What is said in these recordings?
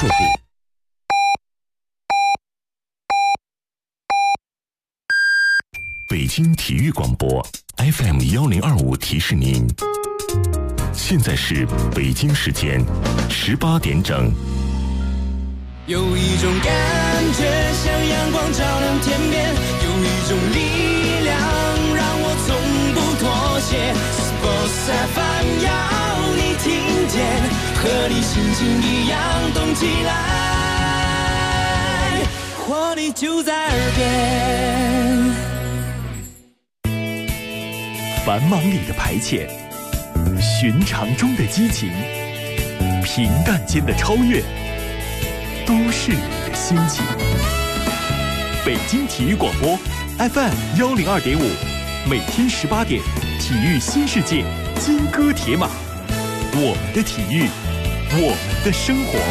说不。北京体育广播 FM1025提示您，现在是北京时间18点整。 有一种感觉像阳光照亮天边，有一种力量让我从不妥协。Sports FM 要你听见，和你心情一样动起来，活力就在耳边。 繁忙里的排遣，寻常中的激情，平淡间的超越，都是你的心情。北京体育广播 FM102.5，每天18点，体育新世界，金戈铁马，我们的体育，我们的生活。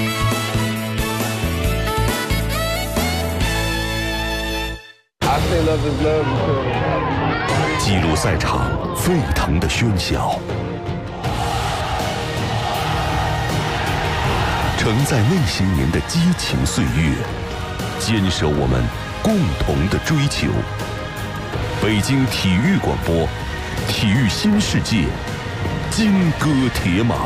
记录赛场沸腾的喧嚣，承载那些年的激情岁月，坚守我们共同的追求。北京体育广播，体育新世界，金戈铁马。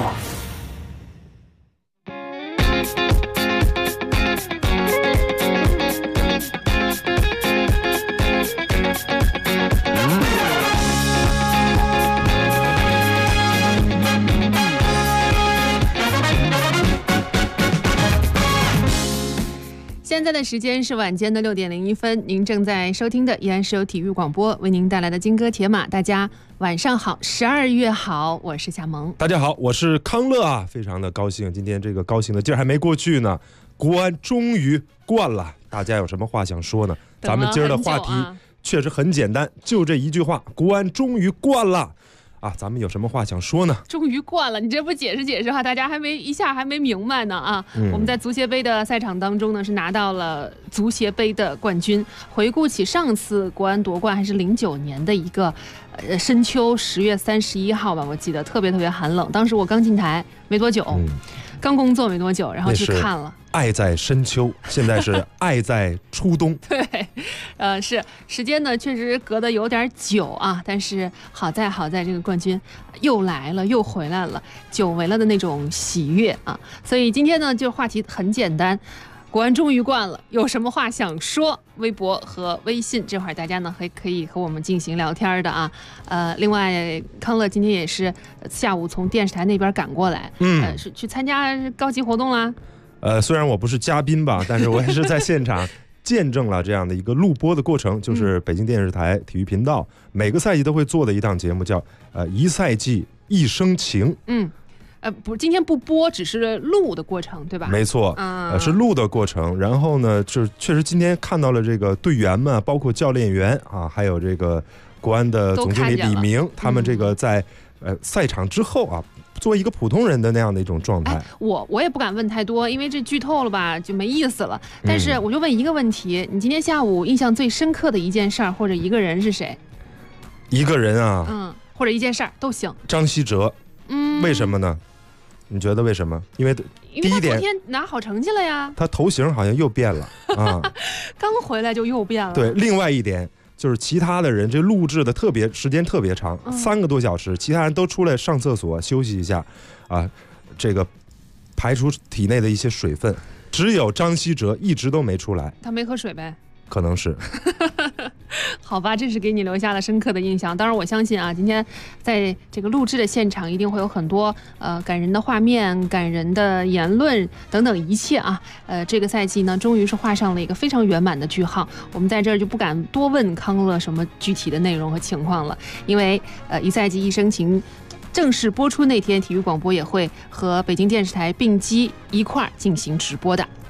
现在的时间是晚间的6点01分，您正在收听的依然是由体育广播为您带来的金戈铁马。大家晚上好，12月好，我是夏萌。 大家好，我是康乐啊，非常的高兴，今天这个高兴的劲儿还没过去呢，国安终于冠了，大家有什么话想说呢？咱们今儿的话题确实很简单，就这一句话，国安终于冠了。啊，咱们有什么话想说呢？ 终于冠了，你这不解释解释哈，大家一下还没明白呢啊！我们在足协杯的赛场当中呢，是拿到了足协杯的冠军。回顾起上次国安夺冠还是09年的一个深秋10月31号吧，我记得特别寒冷。当时我刚进台没多久，刚工作没多久，然后去看了。 爱在深秋，现在是爱在初冬。 对，是时间呢，确实隔得有点久啊，但是好在这个冠军又来了，又回来了，久违了的那种喜悦啊。所以今天呢，就话题很简单，国安终于冠了，有什么话想说？微博和微信这会儿大家呢还可以和我们进行聊天的啊。另外康乐今天也是下午从电视台那边赶过来，是去参加高级活动啦。 虽然我不是嘉宾吧，但是我也是在现场见证了这样的一个录播的过程，就是北京电视台体育频道每个赛季都会做的一档节目，叫一赛季一生情。 不，今天不播，只是录的过程，对吧？ 没错，是录的过程。然后呢，就确实今天看到了这个队员们，包括教练员啊，还有这个国安的总经理李明，他们这个在赛场之后啊，作为一个普通人的那样的一种状态。 我也不敢问太多，因为这剧透了吧就没意思了。但是我就问一个问题，你今天下午印象最深刻的一件事儿或者一个人是谁？ 一个人啊， 或者一件事儿都行。 张稀哲。为什么呢？你觉得为什么？因为第一点， 昨天拿好成绩了呀。 他头型好像又变了啊， 刚回来就又变了。 对，另外一点就是其他的人这录制的时间特别长，3个多小时，其他人都出来上厕所休息一下，啊，这个排出体内的一些水分，只有张稀哲一直都没出来。 他没喝水呗？ 可能是。 好吧，这是给你留下了深刻的印象。当然我相信啊，今天在这个录制的现场一定会有很多感人的画面、感人的言论等等一切啊。这个赛季呢终于是画上了一个非常圆满的句号。我们在这儿就不敢多问康乐什么具体的内容和情况了，因为一赛季一生情正式播出那天，体育广播也会和北京电视台并机一块儿进行直播的。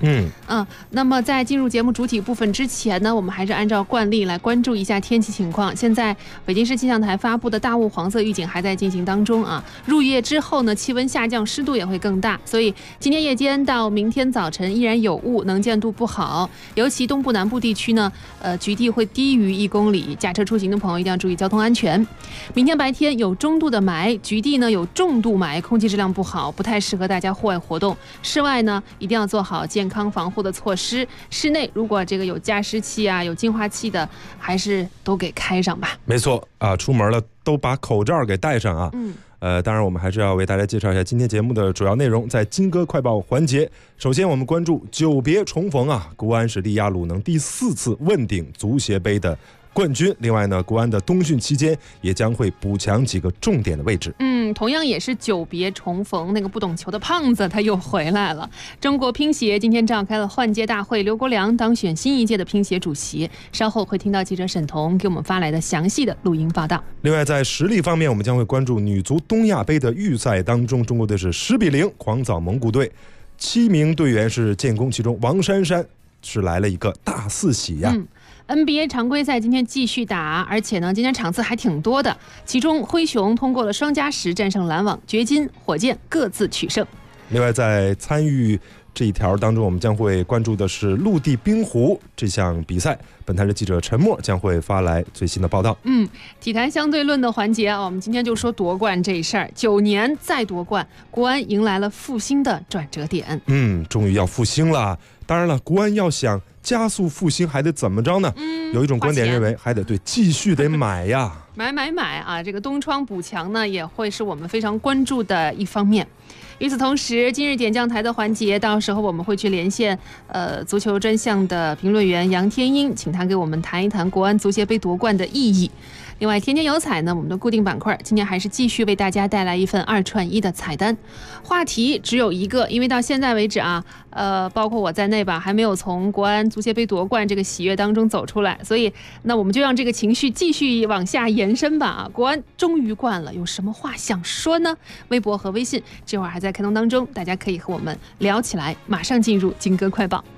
那么在进入节目主体部分之前呢，我们还是按照惯例来关注一下天气情况。现在北京市气象台发布的大雾黄色预警还在进行当中啊。入夜之后呢，气温下降，湿度也会更大，所以今天夜间到明天早晨依然有雾，能见度不好，尤其东部南部地区呢，局地会低于1公里，驾车出行的朋友一定要注意交通安全。明天白天有中度的霾，局地呢有重度霾，空气质量不好，不太适合大家户外活动。室外呢一定要做好健康防护的措施，室内如果这个有加湿器啊、有净化器的，还是都给开上吧。 没错啊，出门了都把口罩给戴上啊。当然我们还是要为大家介绍一下今天节目的主要内容。在金歌快报环节，首先我们关注久别重逢啊，国安是力压鲁能第4次问鼎足协杯的冠军。另外呢，国安的冬训期间也将会补强几个重点的位置。 同样也是久别重逢，那个不懂球的胖子他又回来了。中国乒协今天召开了换届大会，刘国梁当选新一届的乒协主席。稍后会听到记者沈彤给我们发来的详细的录音报道。 另外在实力方面，我们将会关注女足东亚杯的预赛当中，中国队是10-0狂扫蒙古队，7名队员是建功，其中王珊珊是来了一个大四喜呀。 NBA 常规赛今天继续打，而且呢，今天场次还挺多的。其中灰熊通过了2+10战胜篮网，掘金、火箭各自取胜。 另外，在参与这一条当中，我们将会关注的是陆地冰壶这项比赛。本台的记者陈默将会发来最新的报道。 体坛相对论的环节啊，我们今天就说夺冠这事儿。9年再夺冠，国安迎来了复兴的转折点。 终于要复兴了。当然了，国安要想加速复兴还得怎么着呢？有一种观点认为还得继续得买呀。 买啊！这个东窗补强呢，也会是我们非常关注的一方面。与此同时，今日点将台的环节，到时候我们会去连线足球专项的评论员杨天英，请他给我们谈一谈国安足协杯夺冠的意义。另外，天天有彩呢，我们的固定板块今天还是继续为大家带来一份2串1的彩蛋。话题只有一个，因为到现在为止啊，包括我在内吧，还没有从国安足协杯夺冠这个喜悦当中走出来，所以那我们就让这个情绪继续往下延伸吧。啊，国安终于冠了，有什么话想说呢？微博和微信这会儿还在开通当中，大家可以和我们聊起来。马上进入金歌快报。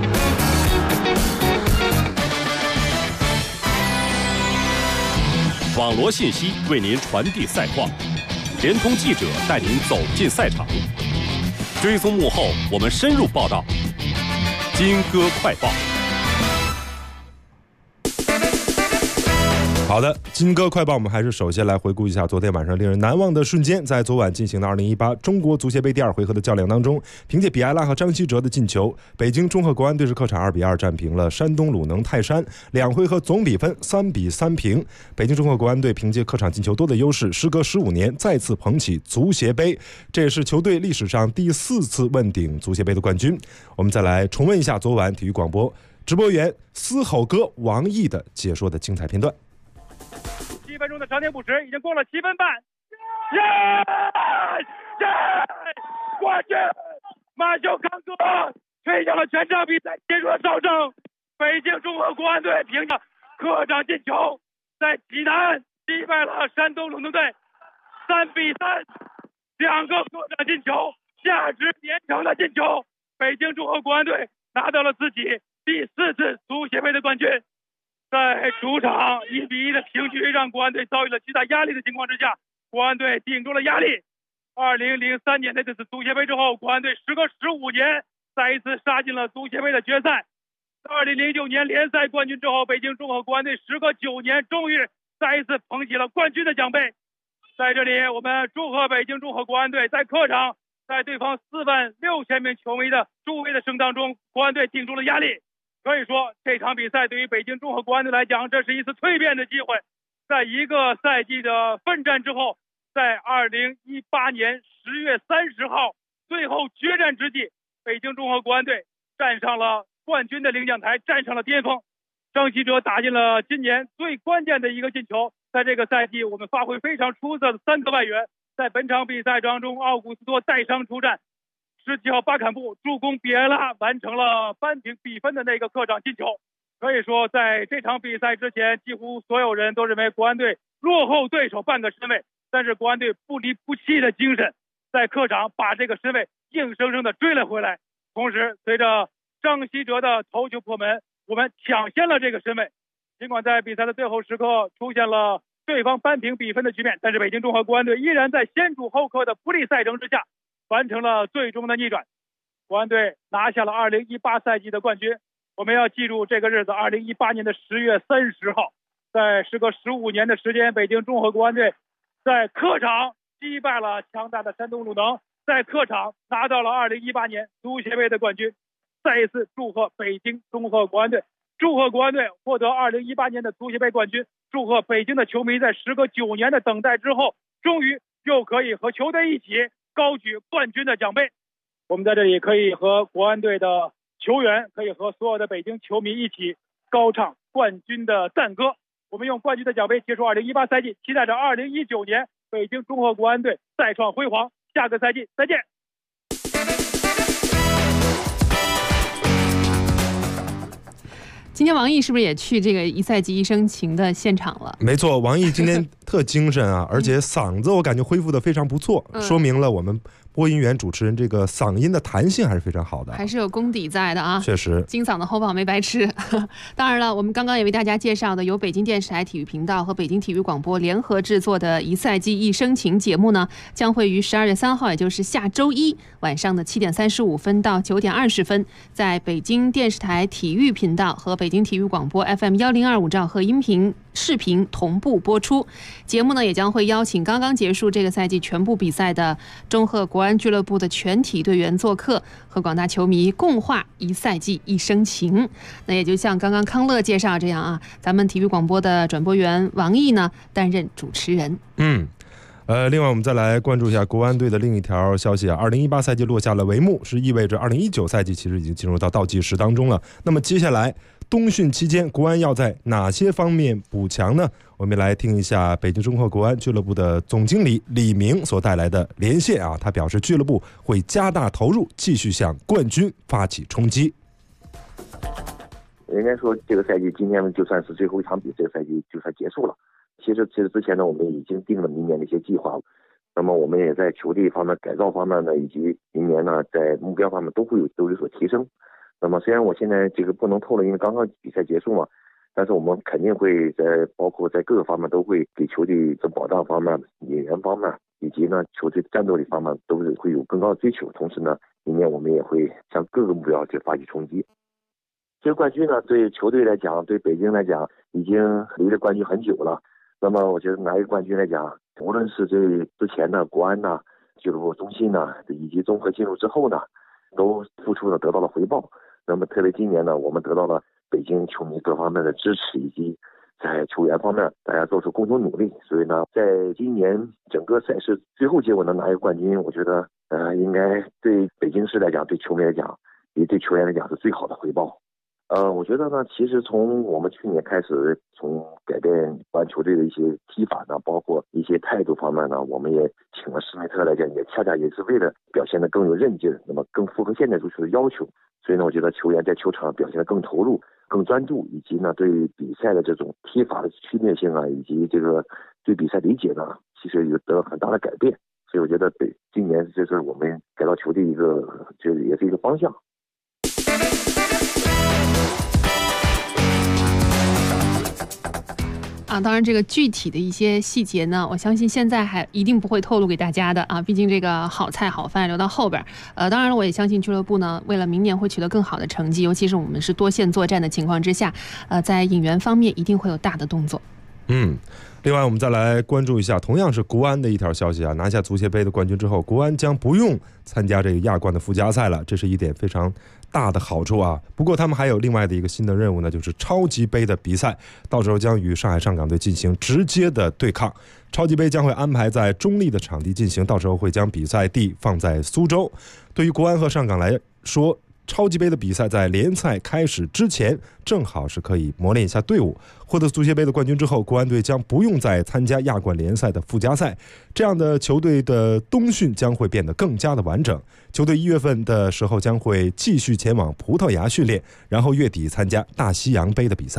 网罗信息为您传递赛况，联通记者带您走进赛场，追踪幕后我们深入报道。金歌快报。 好的，金歌快报，我们还是首先来回顾一下昨天晚上令人难忘的瞬间。在昨晚进行的2018中国足协杯第2回合的较量当中，凭借比埃拉和张稀哲的进球，北京中赫国安队是客场2-2战平了山东鲁能泰山，2回合总比分3-3平。北京中赫国安队凭借客场进球多的优势，时隔15年再次捧起足协杯，这也是球队历史上第4次问鼎足协杯的冠军。我们再来重温一下昨晚体育广播直播员嘶吼哥王毅的解说的精彩片段。 7分钟的长填补时已经过了7分半，冠军！马修康哥吹响了全场比赛结束的哨声。北京中赫国安队凭着客场进球，在济南击败了山东鲁能队，3-3，2个客场进球，价值连城的进球，北京中赫国安队拿到了自己第4次足协杯的冠军。在主场1-1的平局让国安队遭遇了巨大压力的情况之下，国安队顶住了压力。2003年的这次足协杯之后，国安队时隔15年再一次杀进了足协杯的决赛。2009年联赛冠军之后，北京中赫国安队时隔9年终于再一次捧起了冠军的奖杯。在这里，我们祝贺北京中赫国安队在客场，在对方46000名球迷的助威的声当中，国安队顶住了压力。可以说，这场比赛对于北京中赫国安队来讲，这是一次蜕变的机会。在一个赛季的奋战之后，在2018年10月30号最后决战之际，北京中赫国安队站上了冠军的领奖台，站上了巅峰。张稀哲打进了今年最关键的一个进球。在这个赛季，我们发挥非常出色的3个外援。在本场比赛当中，奥古斯托带伤出战，17号巴坎布助攻比埃拉完成了扳平比分的那个客场进球。可以说，在这场比赛之前，几乎所有人都认为国安队落后对手半个身位，但是国安队不离不弃的精神，在客场把这个身位硬生生的追了回来。同时，随着张稀哲的头球破门，我们抢先了这个身位。尽管在比赛的最后时刻出现了对方扳平比分的局面，但是北京中赫国安队依然在先主后客的不利赛程之下完成了最终的逆转，国安队拿下了2018赛季的冠军。我们要记住这个日子，2018年的10月30号，在时隔15年的时间，北京中赫国安队在客场击败了强大的山东鲁能，在客场拿到了2018年足协杯的冠军。再一次祝贺北京中赫国安队，祝贺国安队获得2018年的足协杯冠军，祝贺北京的球迷在时隔9年的等待之后，终于又可以和球队一起高举冠军的奖杯。我们在这里可以和国安队的球员，可以和所有的北京球迷一起高唱冠军的赞歌。我们用冠军的奖杯结束2018赛季，期待着2019年北京中赫国安队再创辉煌。下个赛季再见。 今天王毅是不是也去这个一赛季一生情的现场了？ 没错，王毅今天特精神啊，而且嗓子我感觉恢复的非常不错，说明了我们播音员主持人这个嗓音的弹性还是非常好的， 还是有功底在的啊。 确实，金嗓的喉宝没白吃。当然了，我们刚刚也为大家介绍的由北京电视台体育频道和北京体育广播联合制作的一赛季一生情节目呢，将会于12月3号，也就是下周一晚上的7点35分到9点20分，在北京电视台体育频道和北京体育广播 FM 1025兆赫音频视频同步播出。节目呢也将会邀请刚刚结束这个赛季全部比赛的中赫国安俱乐部的全体队员做客，和广大球迷共话一赛季一生情。那也就像刚刚康乐介绍这样啊，咱们体育广播的转播员王毅呢担任主持人。 另外我们再来关注一下国安队的另一条消息啊，2018赛季落下了帷幕，是意味着2019赛季其实已经进入到倒计时当中了。那么接下来冬训期间国安要在哪些方面补强呢？我们来听一下北京中赫国安俱乐部的总经理李明所带来的连线啊，他表示俱乐部会加大投入，继续向冠军发起冲击。 应该说这个赛季今年就算是最后一场比赛，这个赛季就算结束了。其实之前呢，我们已经定了明年的一些计划了。那么我们也在球队方面改造方面呢，以及明年呢在目标方面都有所提升。那么虽然我现在这个不能透露，因为刚刚比赛结束嘛，但是我们肯定会包括在各个方面都会给球队的保障方面、引援方面，以及呢球队战斗力方面都是会有更高的追求。同时呢，明年我们也会向各个目标去发起冲击。这个冠军呢，对球队来讲，对北京来讲，已经离着冠军很久了。那么我觉得拿一个冠军来讲，无论是对之前的国安呢、俱乐部中心呢，以及综合进入之后呢，都付出了得到了回报。那么特别今年呢，我们得到了北京球迷各方面的支持，以及在球员方面大家做出共同努力。所以呢，在今年整个赛事最后结果能拿一个冠军，我觉得应该对北京市来讲，对球迷来讲，也对球员来讲是最好的回报。我觉得呢，其实从我们去年开始，从改变国安球队的一些踢法呢，包括一些态度方面呢，我们也请了施梅特来讲，也恰恰也是为了表现得更有韧劲，那么更符合现代足球的要求。所以呢，我觉得球员在球场表现得更投入、更专注，以及呢对比赛的这种踢法的区别性啊，以及这个对比赛理解呢，其实有得到很大的改变。所以我觉得今年这是我们改造球队一个，就是也是一个方向。 当然这个具体的一些细节呢，我相信现在还一定不会透露给大家的啊，毕竟这个好菜好饭留到后边。当然了，我也相信俱乐部呢，为了明年会取得更好的成绩，尤其是我们是多线作战的情况之下，在引援方面一定会有大的动作。 另外我们再来关注一下同样是国安的一条消息啊，拿下足协杯的冠军之后，国安将不用参加这个亚冠的附加赛了，这是一点非常大的好处啊。不过他们还有另外的一个新的任务呢，就是超级杯的比赛，到时候将与上海上港队进行直接的对抗。超级杯将会安排在中立的场地进行，到时候会将比赛地放在苏州。对于国安和上港来说，超级杯的比赛在联赛开始之前正好是可以磨练一下队伍。获得足协杯的冠军之后，国安队将不用再参加亚冠联赛的附加赛，这样的球队的冬训将会变得更加的完整。球队1月份的时候将会继续前往葡萄牙训练，然后月底参加大西洋杯的比赛。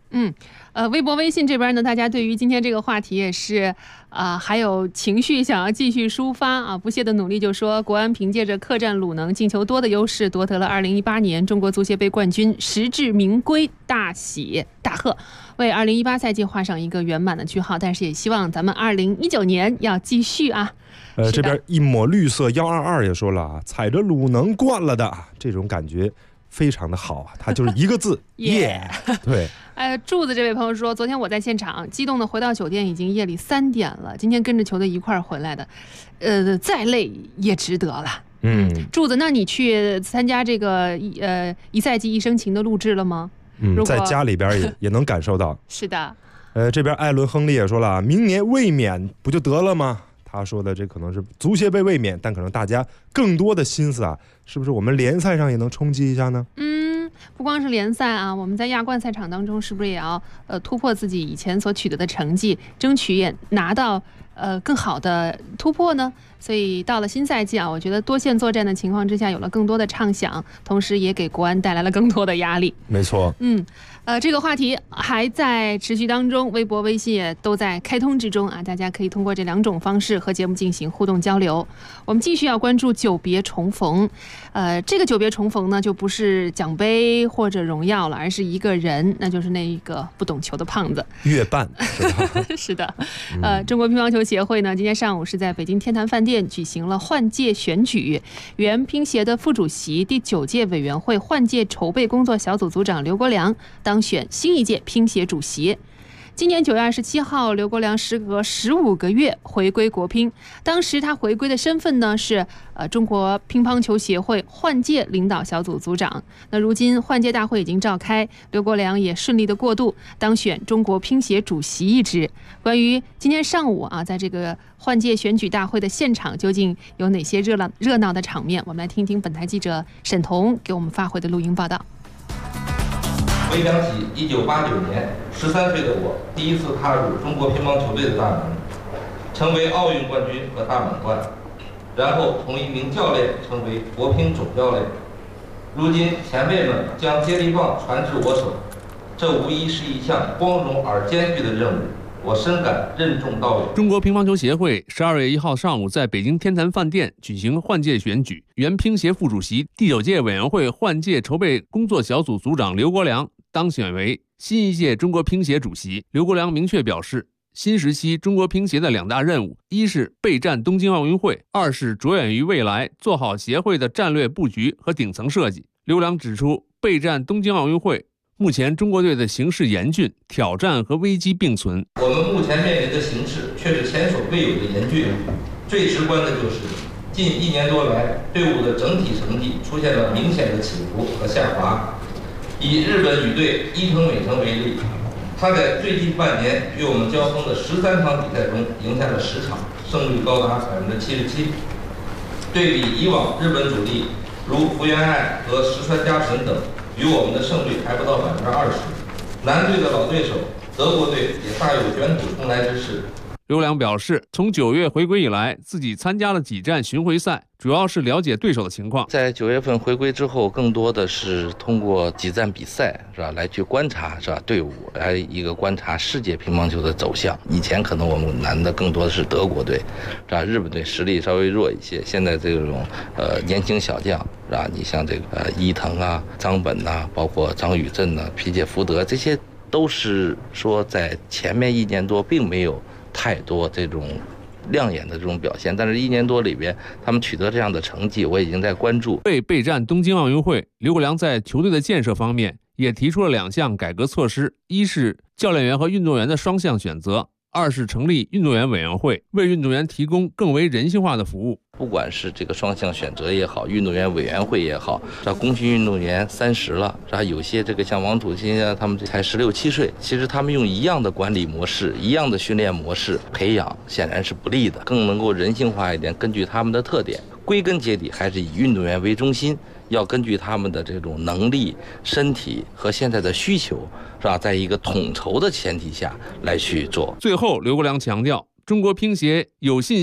微博、微信这边呢，大家对于今天这个话题也是还有情绪想要继续抒发啊，不懈的努力。就说国安凭借着客战鲁能、进球多的优势，夺得了2018年中国足协杯冠军，实至名归，大喜大贺，为2018赛季画上一个圆满的句号。但是也希望咱们2019年要继续啊。 这边一抹绿色122也说了啊，踩着鲁能惯了的这种感觉非常的好啊，它就是一个字耶。对。 柱子这位朋友说，昨天我在现场，激动的回到酒店，已经夜里3点了。今天跟着球队一块儿回来的，再累也值得了。柱子，那你去参加这个一赛季一生情的录制了吗？ 在家里边也能感受到。 是的。 这边艾伦·亨利也说了，明年卫冕不就得了吗？他说的这可能是足协杯卫冕，但可能大家更多的心思是不是我们联赛上也能冲击一下呢？ 不光是联赛啊，我们在亚冠赛场当中是不是也要突破自己以前所取得的成绩，争取也拿到更好的突破呢？所以到了新赛季啊，我觉得多线作战的情况之下，有了更多的畅想，同时也给国安带来了更多的压力。 没错。 这个话题还在持续当中，微博、微信也都在开通之中啊，大家可以通过这2种方式和节目进行互动交流。我们继续要关注久别重逢，这个久别重逢呢，就不是奖杯或者荣耀了，而是一个人，那就是那一个不懂球的胖子月半，是吧？ 是的。中国乒乓球协会呢，今天上午是在北京天坛饭店举行了换届选举，原乒协的副主席、第9届委员会换届筹备工作小组组长刘国梁当选新一届乒协主席。今年9月27号，刘国梁时隔15个月回归国乒。当时他回归的身份呢是中国乒乓球协会换届领导小组组长。那如今换届大会已经召开，刘国梁也顺利的过渡，当选中国乒协主席一职。关于今天上午在这个换届选举大会的现场究竟有哪些热闹的场面，我们来听听本台记者沈彤给我们发回的录音报道。 回想起1989年13岁的我第一次踏入中国乒乓球队的大门，成为奥运冠军和大满贯，然后从一名教练成为国乒总教练。如今前辈们将接力棒传至我手，这无疑是一项光荣而艰巨的任务，我深感任重道远。 中国乒乓球协会12月1号上午在北京天坛饭店举行换届选举，原乒协副主席、第9届委员会换届筹备工作小组组长刘国梁当选为新一届中国乒协主席。刘国梁明确表示，新时期中国乒协的2大任务，一是备战东京奥运会，二是着眼于未来，做好协会的战略布局和顶层设计。刘梁指出，备战东京奥运会，目前中国队的形势严峻，挑战和危机并存。 我们目前面临的形势却是前所未有的严峻，最直观的就是近1年多来，队伍的整体成绩出现了明显的起伏和下滑。以日本女队伊藤美诚为例，她在最近半年与我们交锋的13场比赛中赢下了10场，胜率高达77%。对比以往日本主力如福原爱和石川佳纯等，与我们的胜率还不到20%。男队的老对手德国队也大有卷土重来之势。 刘梁表示，从9月回归以来，自己参加了几站巡回赛，主要是了解对手的情况。 在9月份回归之后，更多的是通过几站比赛，是吧，来去观察，是吧，队伍，来一个观察世界乒乓球的走向。以前可能我们难的更多的是德国队，是吧，日本队实力稍微弱一些。现在这种年轻小将，是吧，你像这个伊藤啊、张本啊，包括张宇镇啊、皮切福德，这些都是说在前面1年多并没有太多这种亮眼的这种表现，但是1年多里边他们取得这样的成绩，我已经在关注。 为备战东京奥运会，刘国梁在球队的建设方面也提出了2项改革措施，一是教练员和运动员的双向选择，二是成立运动员委员会，为运动员提供更为人性化的服务。 不管是这个双向选择也好，运动员委员会也好，这功勋运动员30了，是吧？有些这个像王土欣啊，他们才16、17岁，其实他们用一样的管理模式、一样的训练模式培养，显然是不利的，更能够人性化一点，根据他们的特点，归根结底还是以运动员为中心，要根据他们的这种能力、身体和现在的需求，是吧，在一个统筹的前提下来去做。 最后，刘国梁强调，中国乒协有信心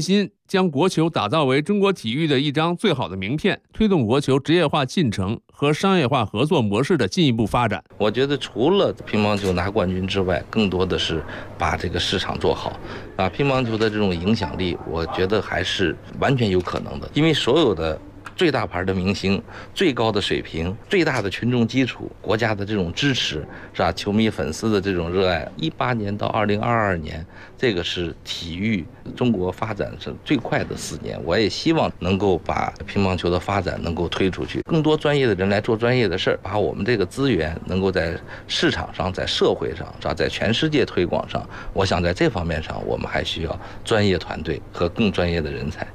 将国球打造为中国体育的一张最好的名片，推动国球职业化进程和商业化合作模式的进一步发展。 我觉得除了乒乓球拿冠军之外，更多的是把这个市场做好啊。乒乓球的这种影响力，我觉得还是完全有可能的，因为所有的最大牌的明星、最高的水平、最大的群众基础、国家的这种支持，是吧？球迷粉丝的这种热爱，18年到2022年，这个是体育中国发展是最快的4年。我也希望能够把乒乓球的发展能够推出去，更多专业的人来做专业的事儿，把我们这个资源能够在市场上、在社会上，是吧？在全世界推广上，我想在这方面上，我们还需要专业团队和更专业的人才。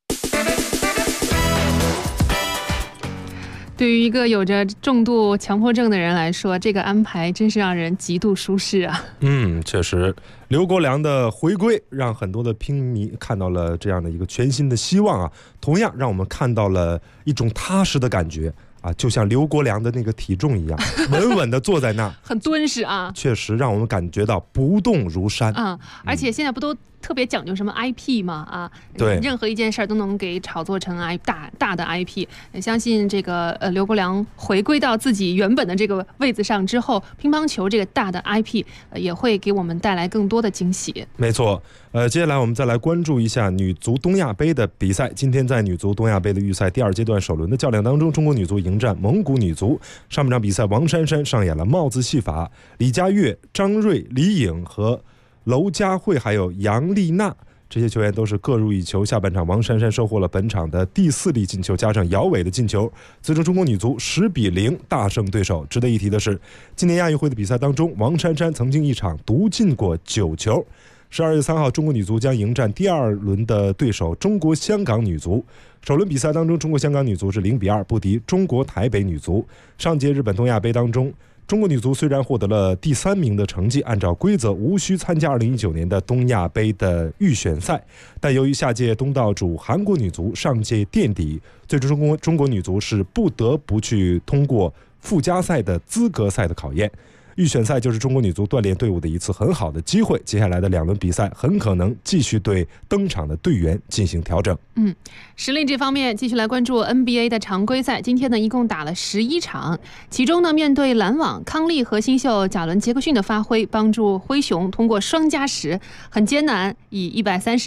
对于一个有着重度强迫症的人来说，这个安排真是让人极度舒适啊。 确实，刘国梁的回归让很多的乒迷看到了这样的一个全新的希望啊，同样让我们看到了一种踏实的感觉啊，就像刘国梁的那个体重一样，稳稳地坐在那儿， 很敦实啊， 确实让我们感觉到不动如山啊。而且现在不都特别讲究什么 IP 嘛啊， 对， 任何一件事儿都能给炒作成大的 IP。相信这个刘国梁回归到自己原本的这个位子上之后，乒乓球这个大的 IP 也会给我们带来更多的惊喜。 没错，接下来我们再来关注一下女足东亚杯的比赛。今天在女足东亚杯的预赛第2阶段首轮的较量当中，中国女足迎战蒙古女足。上半场比赛，王珊珊上演了帽子戏法，李佳悦、张睿、李颖和娄佳慧还有杨丽娜这些球员都是各入一球。下半场，王珊珊收获了本场的第4粒进球，加上姚伟的进球，最终中国女足10-0大胜对手。值得一提的是，今年亚运会的比赛当中，王珊珊曾经一场独进过9球。12月3号，中国女足将迎战第2轮的对手中国香港女足。首轮比赛当中，中国香港女足是0-2不敌中国台北女足。上届日本东亚杯当中，中国女足虽然获得了第3名的成绩，按照规则无需参加2019年的东亚杯的预选赛，但由于下届东道主韩国女足上届垫底，最终中国女足是不得不去通过附加赛的资格赛的考验。预选赛就是中国女足锻炼队伍的一次很好的机会，接下来的2轮比赛很可能继续对登场的队员进行调整。 实力这方面继续来关注 NBA 的常规赛，今天呢一共打了11场，其中呢面对篮网，康利和新秀贾伦·杰克逊的发挥帮助灰熊通过双加时很艰难，以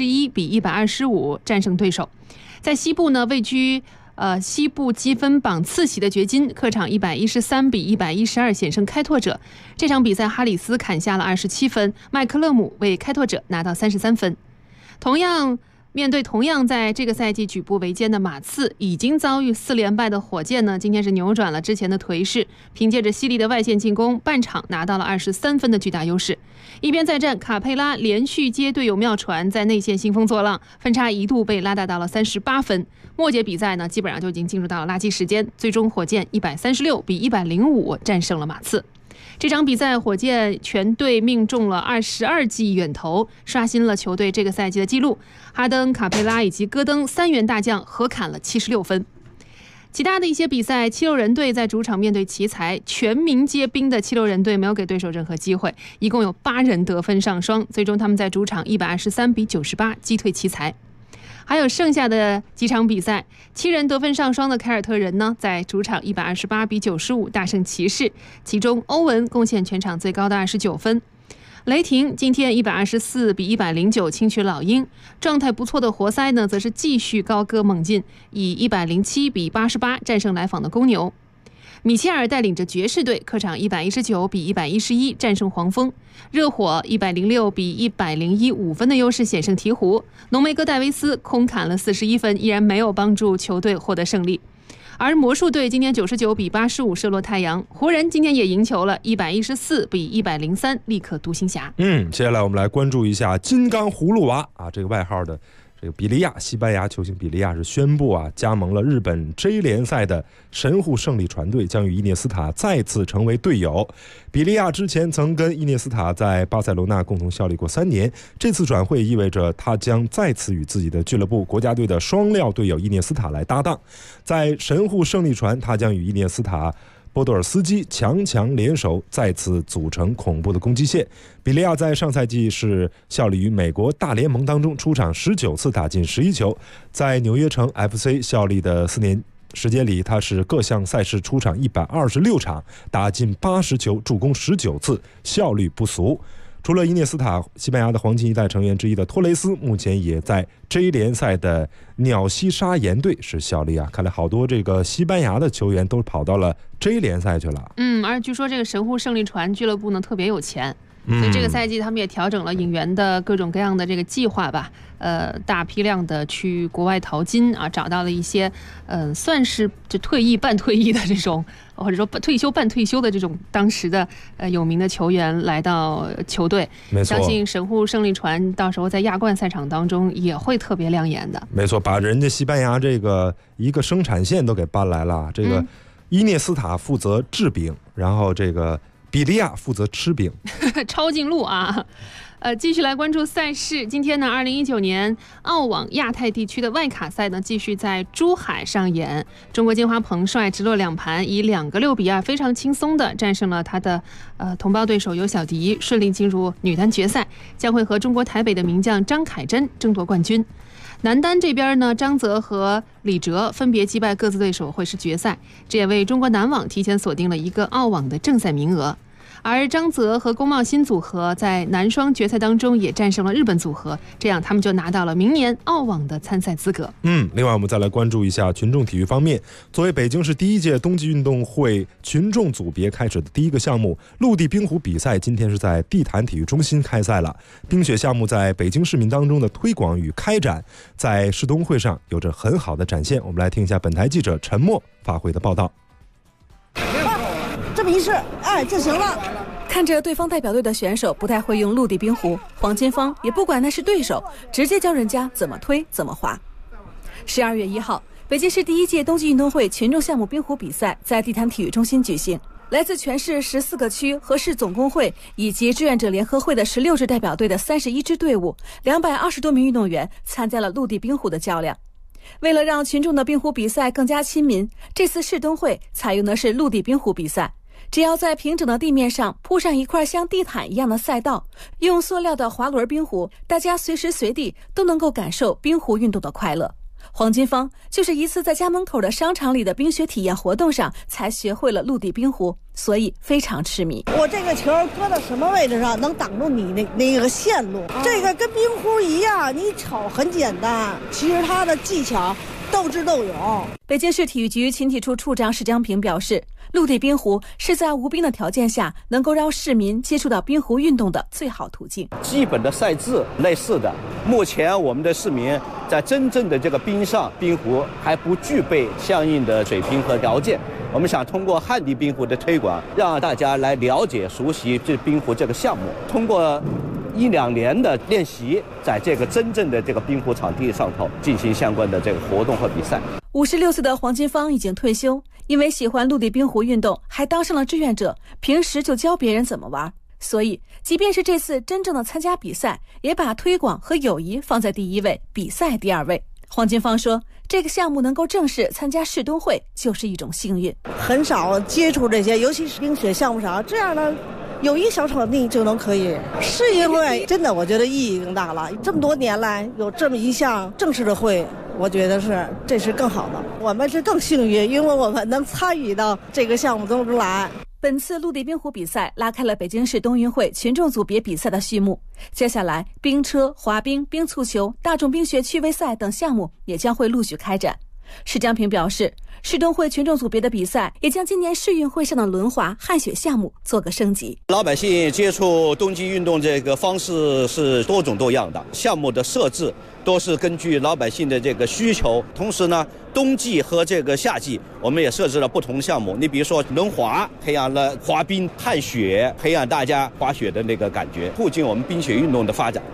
131-125战胜对手。在西部呢位居西部积分榜次席的掘金，客场113-112险胜开拓者。这场比赛，哈里斯砍下了27分，麦克勒姆为开拓者拿到33分。面对同样在这个赛季举步维艰的马刺，已经遭遇4连败的火箭呢，今天是扭转了之前的颓势，凭借着犀利的外线进攻，半场拿到了23分的巨大优势。一边再战，卡佩拉连续接队友妙传，在内线兴风作浪，分差一度被拉大到了38分。末节比赛呢，基本上就已经进入到了垃圾时间，最终火箭136-105战胜了马刺。这场比赛，火箭全队命中了22记远投，刷新了球队这个赛季的纪录。哈登、卡佩拉以及戈登3员大将合砍了76分。其他的一些比赛，七六人队在主场面对奇才，全民皆兵的七六人队没有给对手任何机会，一共有8人得分上双，最终他们在主场123-98击退奇才。还有剩下的几场比赛，7人得分上双的凯尔特人呢，在主场128-95大胜骑士，其中欧文贡献全场最高的29分。雷霆今天124-109轻取老鹰，状态不错的活塞呢，则是继续高歌猛进，以107-88战胜来访的公牛。米切尔带领着爵士队客场119-111战胜黄蜂，热火106-101 5分的优势险胜鹈鹕，浓眉哥戴维斯空砍了41分，依然没有帮助球队获得胜利。而魔术队今天99-85射落太阳，湖人今天也赢球了，114-103力克独行侠。 接下来我们来关注一下金刚葫芦娃啊，这个外号的这个比利亚，西班牙球星比利亚是宣布加盟了日本 J 联赛的神户胜利船队，将与伊涅斯塔再次成为队友。比利亚之前曾跟伊涅斯塔在巴塞罗那共同效力过3年，这次转会意味着他将再次与自己的俱乐部国家队的双料队友伊涅斯塔来搭档。在神户胜利船，他将与伊涅斯塔波多尔斯基强联手，再次组成恐怖的攻击线。比利亚在上赛季是效力于美国大联盟当中，出场19次，打进11球。在纽约城 FC 效力的4年时间里，他是各项赛事出场126场，打进80球，助攻19次，效率不俗。除了伊涅斯塔，西班牙的黄金一代成员之一的托雷斯，目前也在 J 联赛的鸟西沙盐队是效力啊。看来好多这个西班牙的球员都跑到了 J 联赛去了。 而据说这个神户胜利船俱乐部呢特别有钱，所以这个赛季他们也调整了引援的各种各样的这个计划吧，大批量的去国外淘金啊，找到了一些算是就退役半退役的这种，或者说退休半退休的这种当时的有名的球员来到球队。没错，相信神户胜利船到时候在亚冠赛场当中也会特别亮眼的。 没错，把人家西班牙这个一个生产线都给搬来了。这个伊涅斯塔负责制饼，然后这个比利亚负责吃饼， 抄近路啊！继续来关注赛事。今天呢，2019年澳网亚太地区的外卡赛呢，继续在珠海上演。中国金花彭帅直落2盘，以2个6比2非常轻松的战胜了他的同胞对手尤小迪，顺利进入女单决赛，将会和中国台北的名将张凯珍争夺冠军。男单这边呢，张泽和李哲分别击败各自对手，会师决赛，这也为中国男网提前锁定了一个澳网的正赛名额。而张泽和龚茂新组合在男双决赛当中也战胜了日本组合，这样他们就拿到了明年澳网的参赛资格。 另外我们再来关注一下群众体育方面。作为北京市第1届冬季运动会群众组别开始的第一个项目，陆地冰壶比赛今天是在地坛体育中心开赛了。冰雪项目在北京市民当中的推广与开展，在世冬会上有着很好的展现。我们来听一下本台记者陈默发回的报道。 这么一试，就行了。 看着对方代表队的选手不太会用陆地冰壶，黄金芳也不管那是对手，直接教人家怎么推怎么滑。12月1号，北京市第1届冬季运动会群众项目冰壶比赛在地坛体育中心举行。来自全市14个区和市总工会以及志愿者联合会的16支代表队的31支队伍，220多名运动员参加了陆地冰壶的较量。为了让群众的冰壶比赛更加亲民，这次世冬会采用的是陆地冰壶比赛。只要在平整的地面上铺上一块像地毯一样的赛道，用塑料的滑轮冰壶，大家随时随地都能够感受冰壶运动的快乐。黄金芳就是一次在家门口的商场里的冰雪体验活动上才学会了陆地冰壶，所以非常痴迷。 我这个球搁到什么位置上能挡住你那个线路？这个跟冰壶一样，你瞅很简单，其实它的技巧斗智斗勇。 北京市体育局琴体处处长史江平表示，陆地冰壶是在无冰的条件下能够让市民接触到冰壶运动的最好途径。 基本的赛制类似的，目前我们的市民在真正的这个冰上冰壶还不具备相应的水平和条件。我们想通过旱地冰壶的推广，让大家来了解熟悉这冰壶这个项目，通过1-2年的练习，在这个真正的这个冰壶场地上头进行相关的这个活动和比赛。 56岁的黄金芳已经退休，因为喜欢陆地冰壶运动，还当上了志愿者，平时就教别人怎么玩。所以即便是这次真正的参加比赛，也把推广和友谊放在第1位，比赛第2位。黄金芳说，这个项目能够正式参加世冬会就是一种幸运。 很少接触这些，尤其是冰雪项目上，这样呢有一小场地就能可以。世运会真的我觉得意义更大了，这么多年来有这么一项正式的会，我觉得这是更好的，我们是更幸运，因为我们能参与到这个项目中来。 本次陆地冰壶比赛拉开了北京市冬运会群众组别比赛的序幕，接下来冰车、滑冰、冰蹴球、大众冰雪趣味赛等项目也将会陆续开展。史江平表示，世冬会群众组别的比赛也将今年世运会上的轮滑、旱雪项目做个升级。 老百姓接触冬季运动这个方式是多种多样的，项目的设置都是根据老百姓的这个需求。同时呢，冬季和这个夏季我们也设置了不同项目。你比如说轮滑，培养了滑冰、旱雪，培养大家滑雪的那个感觉，促进我们冰雪运动的发展。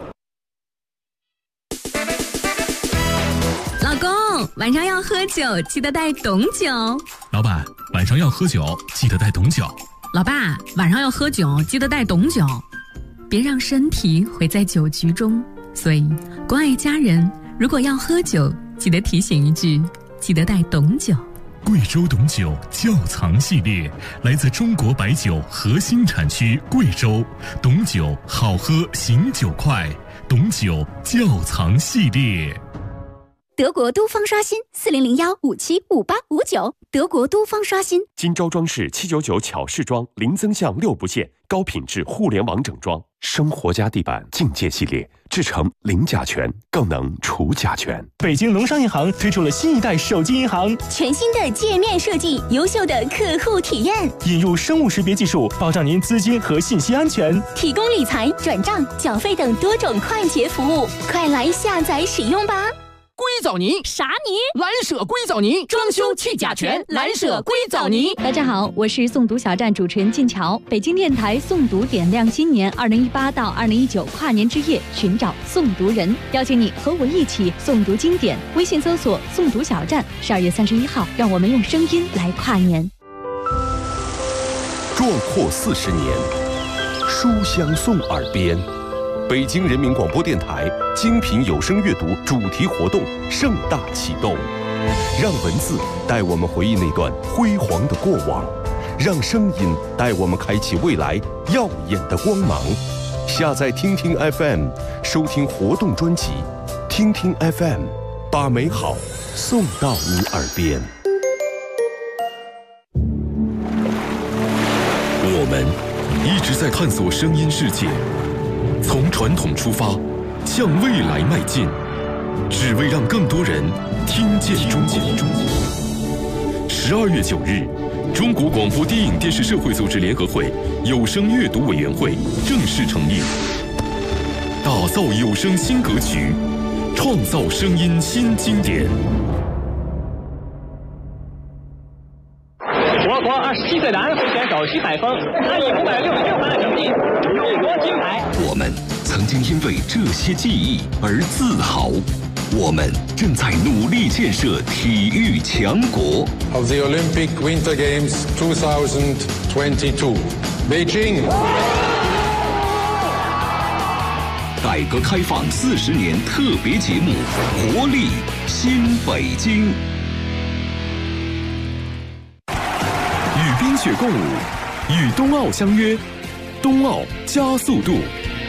老公，晚上要喝酒，记得带懂酒。 老板，晚上要喝酒，记得带懂酒。 老爸，晚上要喝酒，记得带懂酒。别让身体毁在酒局中。所以，关爱家人，如果要喝酒，记得提醒一句，记得带懂酒。 贵州董酒窖藏系列，来自中国白酒核心产区贵州，董酒好喝醒酒快，董酒窖藏系列。 德国都方刷新4001575859，德国都方刷新。 金招装饰799巧饰装，零增项6不限，高品质互联网整装。生活家地板境界系列，制成零甲醛，更能除甲醛。 北京农商银行推出了新一代手机银行， 全新的界面设计，优秀的客户体验， 引入生物识别技术，保障您资金和信息安全， 提供理财、转账、缴费等多种快捷服务，快来下载使用吧！ 硅藻泥啥泥？ 蓝舍硅藻泥，装修去甲醛，蓝舍硅藻泥。 大家好，我是诵读小站主持人晋桥。北京电台诵读点亮新年2018到2019跨年之夜，寻找诵读人，邀请你和我一起诵读经典。微信搜索诵读小站，12月31号，让我们用声音来跨年。 壮阔40年，书香送耳边。北京人民广播电台精品有声阅读主题活动盛大启动，让文字带我们回忆那段辉煌的过往，让声音带我们开启未来耀眼的光芒。下载听听 FM， 收听活动专辑，听听 FM， 把美好送到你耳边。 我们一直在探索声音世界，从传统出发，向未来迈进，只为让更多人听见中国。12月9日，中国广播电影电视社会组织联合会有声阅读委员会正式成立，打造有声新格局，创造声音新经典。 我国27岁的安徽选手徐海峰，他以566分的成绩勇夺金牌。 我们曾经因为这些记忆而自豪，我们正在努力建设体育强国。 Of the Olympic Winter Games 2022, Beijing. 改革开放40年特别节目《活力新北京》。 与冰雪共舞，与冬奥相约，冬奥加速度。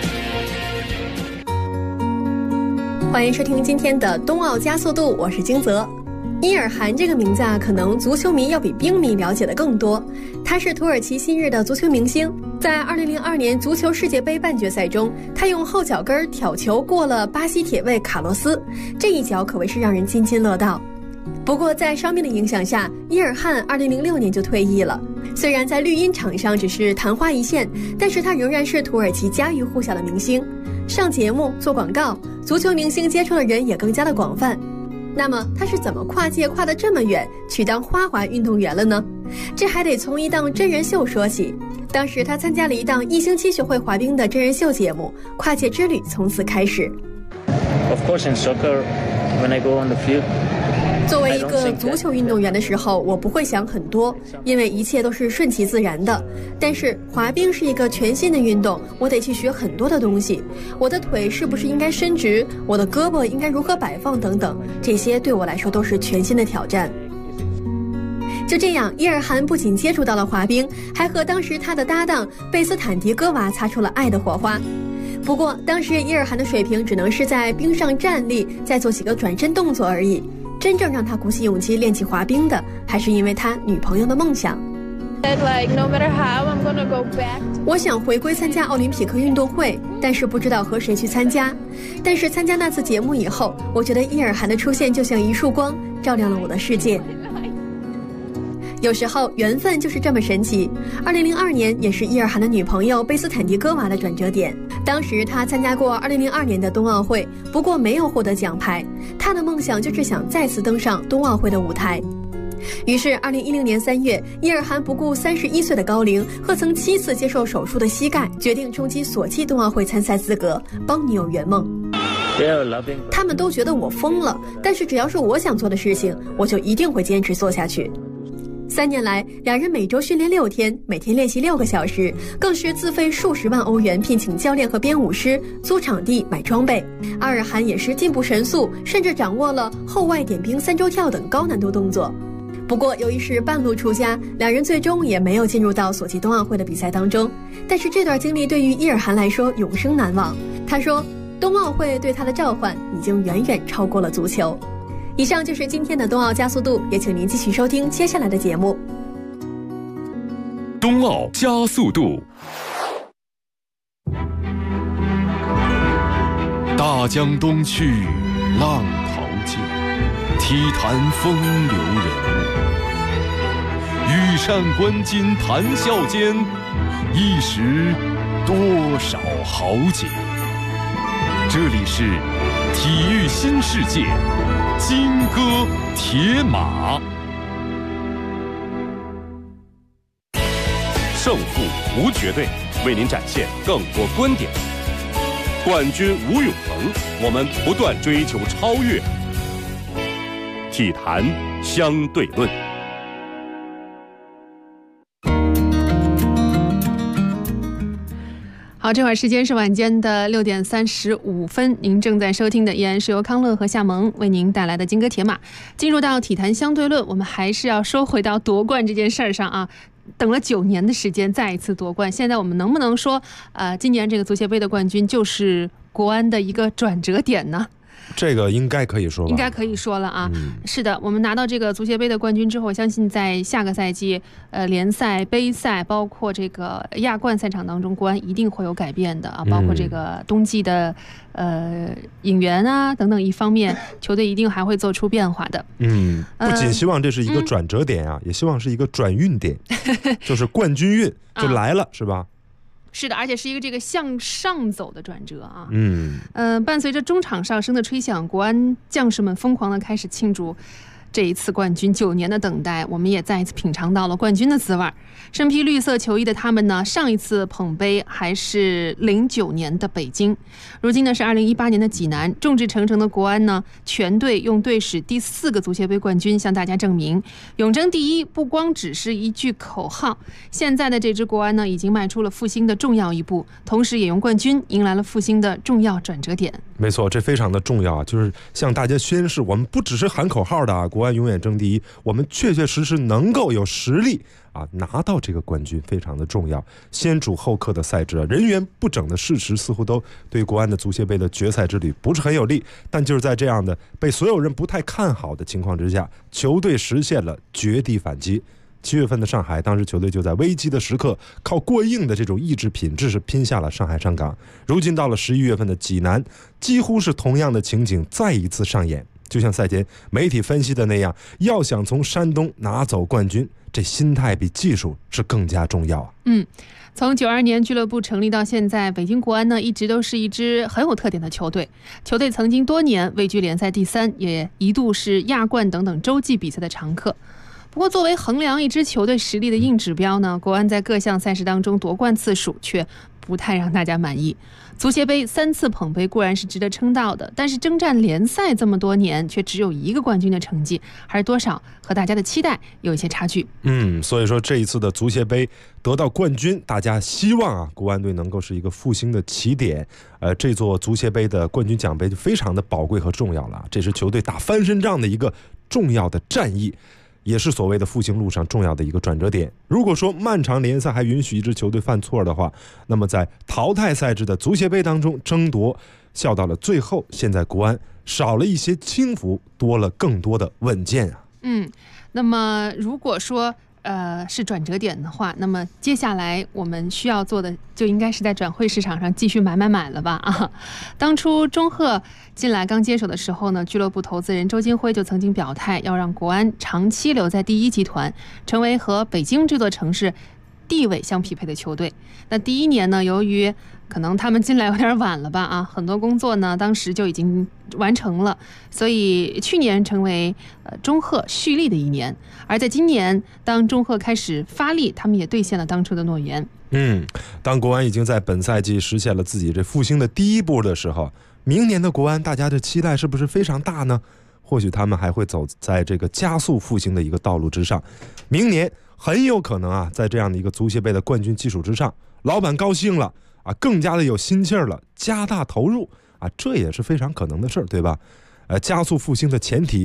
欢迎收听今天的冬奥加速度，我是金泽。伊尔汗这个名字可能足球迷要比冰迷了解的更多。他是土耳其昔日的足球明星，在2002年足球世界杯半决赛中，他用后脚跟挑球过了巴西铁卫卡洛斯，这一脚可谓是让人津津乐道。不过在伤病的影响下，伊尔汗2006年就退役了。虽然在绿茵场上只是昙花一现，但是他仍然是土耳其家喻户晓的明星。上节目、做广告，足球明星接触的人也更加的广泛。那么他是怎么跨界跨得这么远，去当花滑运动员了呢？这还得从一档真人秀说起。当时他参加了一档1星期学会滑冰的真人秀节目，跨界之旅从此开始。 Of course, in soccer, when I go on the field. 作为一个足球运动员的时候，我不会想很多，因为一切都是顺其自然的。但是滑冰是一个全新的运动，我得去学很多的东西。我的腿是不是应该伸直？我的胳膊应该如何摆放？等等，这些对我来说都是全新的挑战。就这样，伊尔汗不仅接触到了滑冰，还和当时他的搭档贝斯坦迪戈娃擦出了爱的火花。不过，当时伊尔汗的水平只能是在冰上站立，再做几个转身动作而已。真正让他鼓起勇气练起滑冰的，还是因为他女朋友的梦想。我想回归参加奥林匹克运动会，但是不知道和谁去参加。但是参加那次节目以后，我觉得伊尔汗的出现就像一束光，照亮了我的世界。有时候缘分就是这么神奇。2002年也是伊尔汗的女朋友贝斯坦迪戈娃的转折点。当时他参加过2002年的冬奥会，不过没有获得奖牌。他的梦想就是想再次登上冬奥会的舞台。于是2010年3月，伊尔汗不顾31岁的高龄和曾7次接受手术的膝盖，决定冲击索契冬奥会参赛资格，帮女友圆梦。他们都觉得我疯了，但是只要是我想做的事情，我就一定会坚持做下去。3年来，两人每周训练6天，每天练习6个小时，更是自费数十万欧元聘请教练和编舞师，租场地、买装备。阿尔汗也是进步神速，甚至掌握了后外点冰3周跳等高难度动作。 不过由于是半路出家，两人最终也没有进入到索契冬奥会的比赛当中。但是这段经历对于伊尔汗来说永生难忘。他说，冬奥会对他的召唤已经远远超过了足球。以上就是今天的冬奥加速度，也请您继续收听接下来的节目。 冬奥加速度。大江东去，浪淘尽，体坛风流人物。羽扇纶巾谈笑间，一时多少豪杰。这里是体育新世界，金戈铁马。胜负无绝对，为您展现更多观点。冠军无永恒，我们不断追求超越。体坛相对论。 好，这会儿时间是晚间的6点35分，您正在收听的依然是由康乐和夏萌为您带来的金戈铁马。进入到体坛相对论，我们还是要说回到夺冠这件事儿上啊。等了9年的时间，再一次夺冠。现在我们能不能说，今年这个足协杯的冠军就是国安的一个转折点呢？ 这个应该可以说吧， 应该可以说了啊。是的，我们拿到这个足协杯的冠军之后，相信在下个赛季，联赛、杯赛，包括这个亚冠赛场当中，国安一定会有改变的啊。包括这个冬季的引援啊等等一方面，球队一定还会做出变化的。 不仅希望这是一个转折点啊，也希望是一个转运点，就是冠军运就来了，是吧？ 是的，而且是一个这个向上走的转折啊。伴随着中场哨声的吹响，国安将士们疯狂地开始庆祝这一次冠军。9年的等待，我们也再一次品尝到了冠军的滋味。身披绿色球衣的他们呢，上一次捧杯还是09年的北京，如今呢是2018年的济南。众志成城的国安呢，全队用队史第4个足协杯冠军向大家证明，永争第一不光只是一句口号。现在的这支国安呢，已经迈出了复兴的重要一步，同时也用冠军迎来了复兴的重要转折点。 没错，这非常的重要啊，就是向大家宣示，我们不只是喊口号的啊，国安永远争第一，我们确确实实能够有实力啊拿到这个冠军，非常的重要。先主后客的赛制啊，人员不整的事实似乎都对国安的足协杯的决赛之旅不是很有利，但就是在这样的被所有人不太看好的情况之下，球队实现了绝地反击。7月份的上海，当时球队就在危机的时刻靠过硬的这种意志品质是拼下了上海上港。如今到了11月份的济南，几乎是同样的情景再一次上演。就像赛前媒体分析的那样，要想从山东拿走冠军，这心态比技术是更加重要啊。 从92年俱乐部成立到现在，北京国安呢一直都是一支很有特点的球队。球队曾经多年位居联赛第3，也一度是亚冠等等洲际比赛的常客。不过作为衡量一支球队实力的硬指标呢，国安在各项赛事当中夺冠次数却不太让大家满意。足协杯3次捧杯固然是值得称道的，但是征战联赛这么多年却只有1个冠军的成绩，还是多少和大家的期待有一些差距。 所以说这一次的足协杯得到冠军，大家希望啊国安队能够是一个复兴的起点。这座足协杯的冠军奖杯就非常的宝贵和重要了，这是球队打翻身仗的一个重要的战役，也是所谓的复兴路上重要的一个转折点。如果说漫长联赛还允许一支球队犯错的话，那么在淘汰赛制的足协杯当中争夺笑到了最后，现在国安少了一些轻浮，多了更多的稳健啊。 那么如果说是转折点的话，那么接下来我们需要做的就应该是在转会市场上继续买了吧啊！当初中赫进来刚接手的时候呢，俱乐部投资人周金辉就曾经表态，要让国安长期留在第1集团，成为和北京这座城市地位相匹配的球队。那第1年呢，由于可能他们进来有点晚了吧啊，很多工作呢当时就已经完成了，所以去年成为中赫蓄力的1年。而在今年，当中赫开始发力，他们也兑现了当初的诺言。 当国安已经在本赛季实现了自己这复兴的第1步的时候，明年的国安大家的期待是不是非常大呢？或许他们还会走在这个加速复兴的一个道路之上。明年很有可能啊，在这样的一个足协杯的冠军基础之上，老板高兴了啊，更加的有心气儿了，加大投入啊，这也是非常可能的事儿，对吧？加速复兴的前提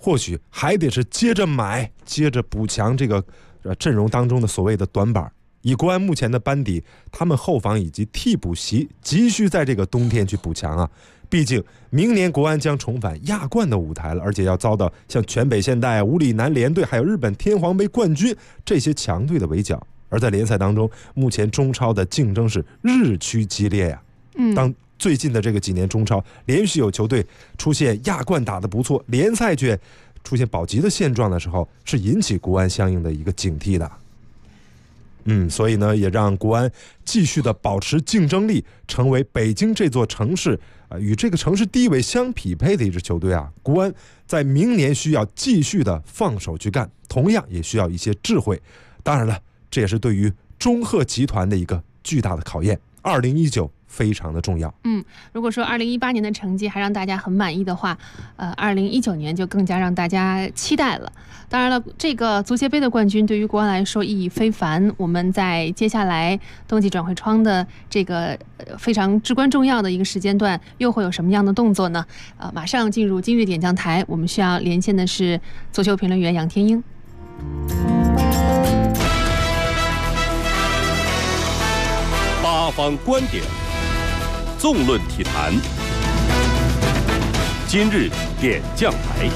或许还得是接着买，接着补强这个阵容当中的所谓的短板。以国安目前的班底，他们后防以及替补席急需在这个冬天去补强啊。毕竟明年国安将重返亚冠的舞台了，而且要遭到像全北现代、五里南联队还有日本天皇杯冠军这些强队的围剿。而在联赛当中，目前中超的竞争是日趋激烈呀。当最近的这个几年中超连续有球队出现亚冠打得不错，联赛却出现保级的现状的时候，是引起国安相应的一个警惕的。所以呢，也让国安继续的保持竞争力，成为北京这座城市与这个城市地位相匹配的一支球队啊。国安在明年需要继续的放手去干，同样也需要一些智慧。当然了，这也是对于中赫集团的一个巨大的考验。2019非常的重要。 如果说2018年的成绩还让大家很满意的话，2019年就更加让大家期待了。当然了，这个足协杯的冠军对于国安来说意义非凡。我们在接下来冬季转会窗的这个非常至关重要的一个时间段，又会有什么样的动作呢？马上进入今日点将台，我们需要连线的是足球评论员杨天英。 八方观点，纵论体坛，今日点将台。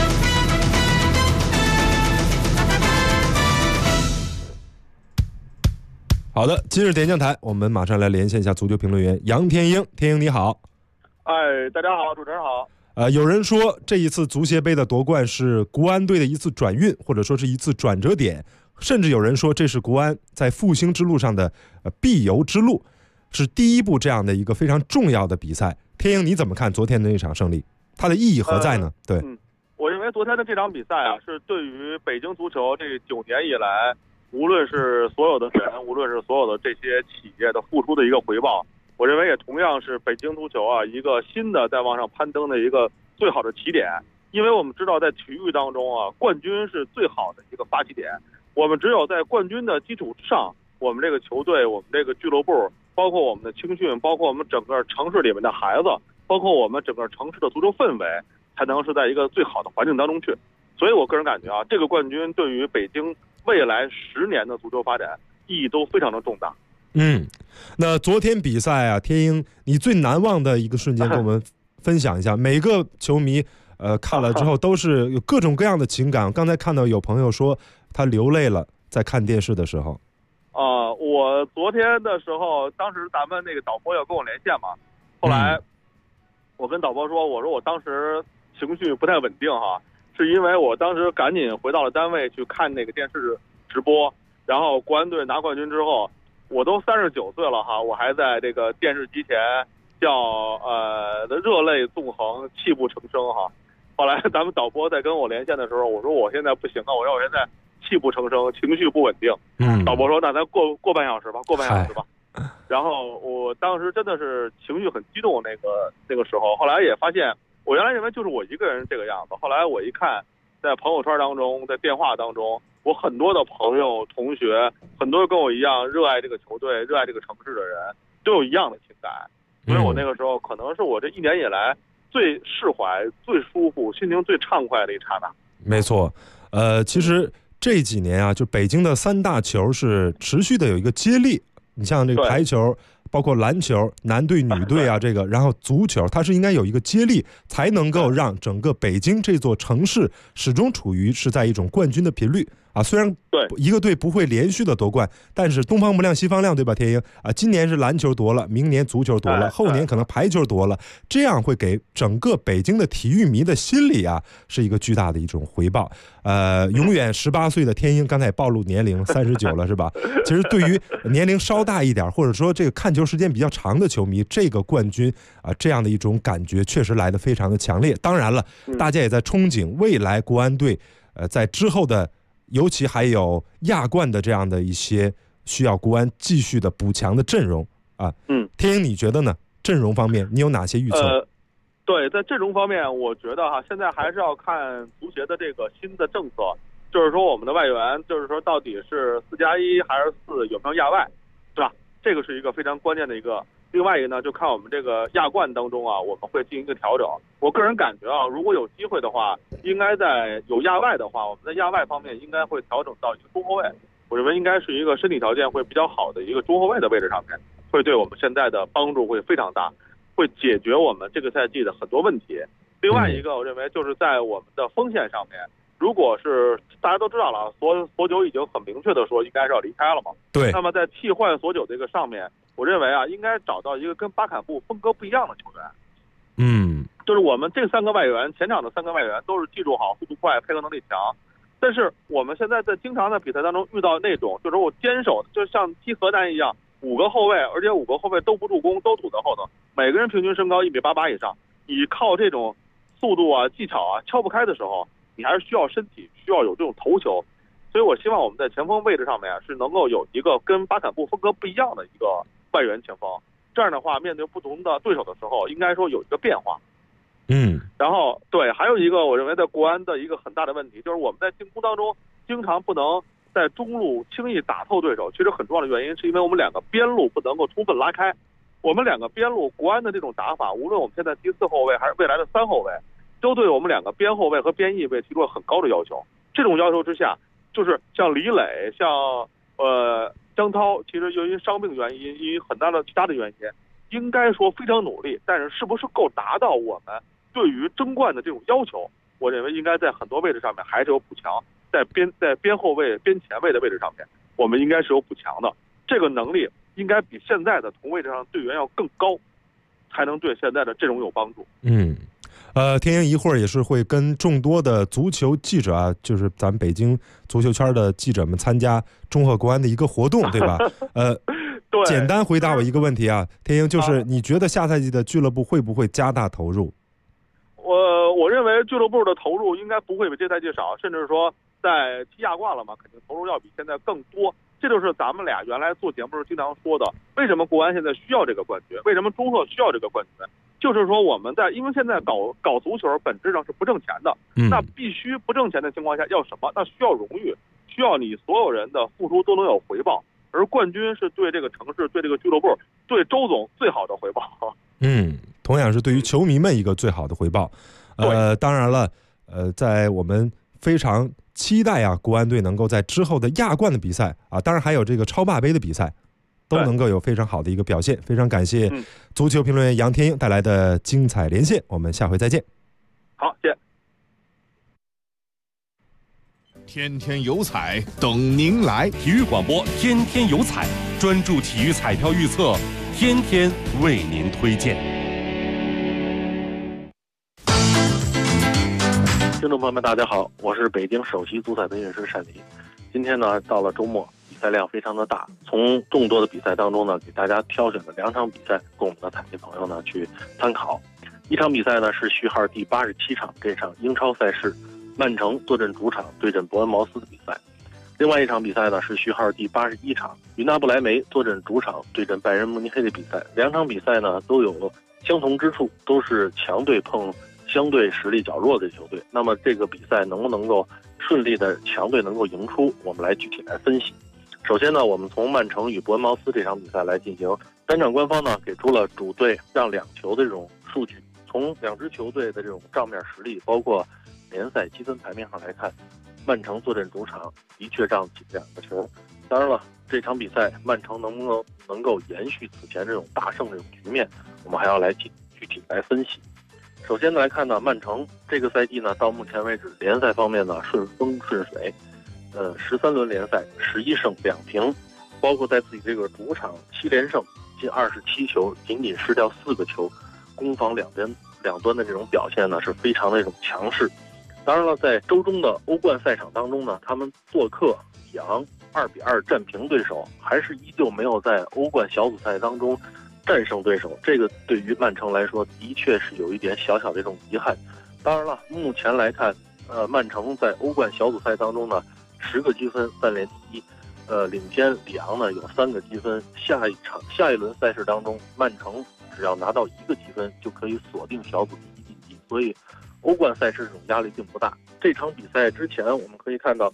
好的，今日点将台，我们马上来连线一下足球评论员杨天英。天英你好。 大家好，主持人好。 有人说这一次足协杯的夺冠是国安队的一次转运，或者说是一次转折点，甚至有人说这是国安在复兴之路上的必由之路，是第一步这样的一个非常重要的比赛。天英你怎么看昨天的那场胜利？它的意义何在呢？对， 我认为昨天的这场比赛啊，是对于北京足球这9年以来，无论是所有的人，无论是所有的这些企业的付出的一个回报。我认为也同样是北京足球啊一个新的在往上攀登的一个最好的起点。因为我们知道在体育当中啊，冠军是最好的一个发起点。我们只有在冠军的基础之上，我们这个球队，我们这个俱乐部，包括我们的青训，包括我们整个城市里面的孩子，包括我们整个城市的足球氛围，才能是在一个最好的环境当中去。所以我个人感觉啊，这个冠军对于北京未来10年的足球发展意义都非常的重大。 那昨天比赛啊，天英你最难忘的一个瞬间跟我们分享一下。每个球迷看了之后都是有各种各样的情感。刚才看到有朋友说他流泪了，在看电视的时候。 我昨天的时候，当时咱们那个导播要跟我连线嘛，后来我跟导播说，我说我当时情绪不太稳定哈，是因为我当时赶紧回到了单位去看那个电视直播，然后国安队拿冠军之后，我都39岁了哈，我还在这个电视机前叫热泪纵横，泣不成声哈。后来咱们导播在跟我连线的时候，我说我现在不行了，我说我现在泣不成声，情绪不稳定。导播说那咱过半小时吧，过半小时吧。然后我当时真的是情绪很激动，那个时候，后来也发现我原来认为就是我一个人这个样子，后来我一看，在朋友圈当中，在电话当中，我很多的朋友同学，很多跟我一样热爱这个球队、热爱这个城市的人，都有一样的情感。所以我那个时候可能是我这1年以来最释怀、最舒服、心情最畅快的一刹那。 没错，其实这几年啊，就北京的3大球是持续的有一个接力。你像这个排球，包括篮球，男队、女队啊，这个，然后足球，它是应该有一个接力，才能够让整个北京这座城市始终处于是在一种冠军的频率啊。虽然一个队不会连续的夺冠，但是东方不亮西方亮，对吧？天英啊，今年是篮球夺了，明年足球夺了，后年可能排球夺了，这样会给整个北京的体育迷的心理啊，是一个巨大的一种回报。永远18岁的天英，刚才也暴露年龄39了，是吧？其实对于年龄稍大一点，或者说这个看球时间比较长的球迷，这个冠军啊，这样的一种感觉确实来得非常的强烈。当然了，大家也在憧憬未来国安队在之后的，尤其还有亚冠的这样的一些需要国安继续的补强的阵容啊。天英你觉得呢？阵容方面你有哪些预测？ 对，在阵容方面，我觉得哈，现在还是要看足协的这个新的政策，就是说我们的外援，就是说到底是4+1还是4，有没有亚外，是吧？这个是一个非常关键的一个另外一个呢，就看我们这个亚冠当中啊，我们会进行一个调整。我个人感觉啊，如果有机会的话，应该在有亚外的话，我们在亚外方面应该会调整到一个中后卫。我认为应该是一个身体条件会比较好的一个中后卫的位置上面，会对我们现在的帮助会非常大，会解决我们这个赛季的很多问题。另外一个，我认为就是在我们的锋线上面，如果是大家都知道了，索九已经很明确的说应该是要离开了嘛。 对。 那么在替换索九这个上面，我认为啊，应该找到一个跟巴坎布风格不一样的球员。就是我们这3个外援，前场的3个外援都是技术好、速度快、配合能力强。但是我们现在在经常在比赛当中遇到那种，就是我坚守，就像踢河南一样，5个后卫，而且5个后卫都不助攻，都堵在后头，每个人平均身高1.88米以上，你靠这种速度啊、技巧啊敲不开的时候，你还是需要身体，需要有这种头球。所以我希望我们在前锋位置上面是能够有一个跟巴坎布风格不一样的一个外援前锋，这样的话面对不同的对手的时候，应该说有一个变化。然后对，还有一个我认为在国安的一个很大的问题，就是我们在进攻当中经常不能在中路轻易打透对手。其实很重要的原因是因为我们2个边路不能够充分拉开。我们2个边路国安的这种打法，无论我们现在第4后卫还是未来的3后卫，都对我们2个边后卫和边翼卫提出了很高的要求。这种要求之下，就是像李磊、像张涛，其实由于伤病原因，因为很大的其他的原因，应该说非常努力，但是是不是够达到我们对于争冠的这种要求，我认为应该在很多位置上面还是有补强，在边后卫、边前卫的位置上面，我们应该是有补强的。这个能力应该比现在的同位置上队员要更高，才能对现在的阵容有帮助。 天鹰一会儿也是会跟众多的足球记者啊，就是咱们北京足球圈的记者们参加中赫国安的一个活动，对吧？ 对， 简单回答我一个问题啊，天鹰，就是你觉得下赛季的俱乐部会不会加大投入？ 我认为俱乐部的投入应该不会比这赛季少，甚至说在踢亚冠了嘛，肯定投入要比现在更多。这就是咱们俩原来做节目时经常说的，为什么国安现在需要这个冠军，为什么中赫需要这个冠军，就是说我们因为现在搞足球本质上是不挣钱的，那必须不挣钱的情况下要什么？那需要荣誉，需要你所有人的付出都能有回报，而冠军是对这个城市、对这个俱乐部、对周总最好的回报。 同样是对于球迷们一个最好的回报。当然了，在我们非常期待啊，国安队能够在之后的亚冠的比赛啊，当然还有这个超霸杯的比赛，都能够有非常好的一个表现。非常感谢足球评论员杨天鹰带来的精彩连线，我们下回再见。 好，谢谢。 天天有彩等您来， 体育广播天天有彩，专注体育彩票预测，天天为您推荐。 听众朋友们，大家好，我是北京首席足彩培训师单黎。今天呢，到了周末，比赛量非常的大，从众多的比赛当中呢，给大家挑选了2场比赛，供我们的彩迷朋友呢去参考。一场比赛呢是序号第87场，这场英超赛事，曼城坐镇主场对阵伯恩茅斯的比赛。另外一场比赛呢是序号第81场，云纳不莱梅坐镇主场对阵拜仁慕尼黑的比赛。2场比赛呢都有相同之处，都是强队碰相对实力较弱的球队。那么这个比赛能不能够顺利的强队能够赢出，我们来具体来分析。首先呢，我们从曼城与伯恩茅斯这场比赛来进行。单场官方呢给出了主队让2球的这种数据。从2支球队的这种账面实力，包括联赛积分排名上来看，曼城坐镇主场的确让起2个球。当然了，这场比赛曼城能够延续此前这种大胜这种局面，我们还要来具体来分析。首先来看呢，曼城这个赛季呢，到目前为止联赛方面呢顺风顺水，13轮联赛11胜2平，包括在自己这个主场7连胜，进27球，仅仅失掉4个球，攻防两端的这种表现呢是非常的这种强势。当然了，在周中的欧冠赛场当中呢，他们做客里昂2-2战平对手，还是依旧没有在欧冠小组赛当中战胜对手，这个对于曼城来说的确是有一点小小的这种遗憾。当然了，目前来看，曼城在欧冠小组赛当中呢，10个积分3连第1，领先里昂呢有3个积分。下一轮赛事当中，曼城只要拿到1个积分就可以锁定小组第1晋级，所以欧冠赛事这种压力并不大。这场比赛之前，我们可以看到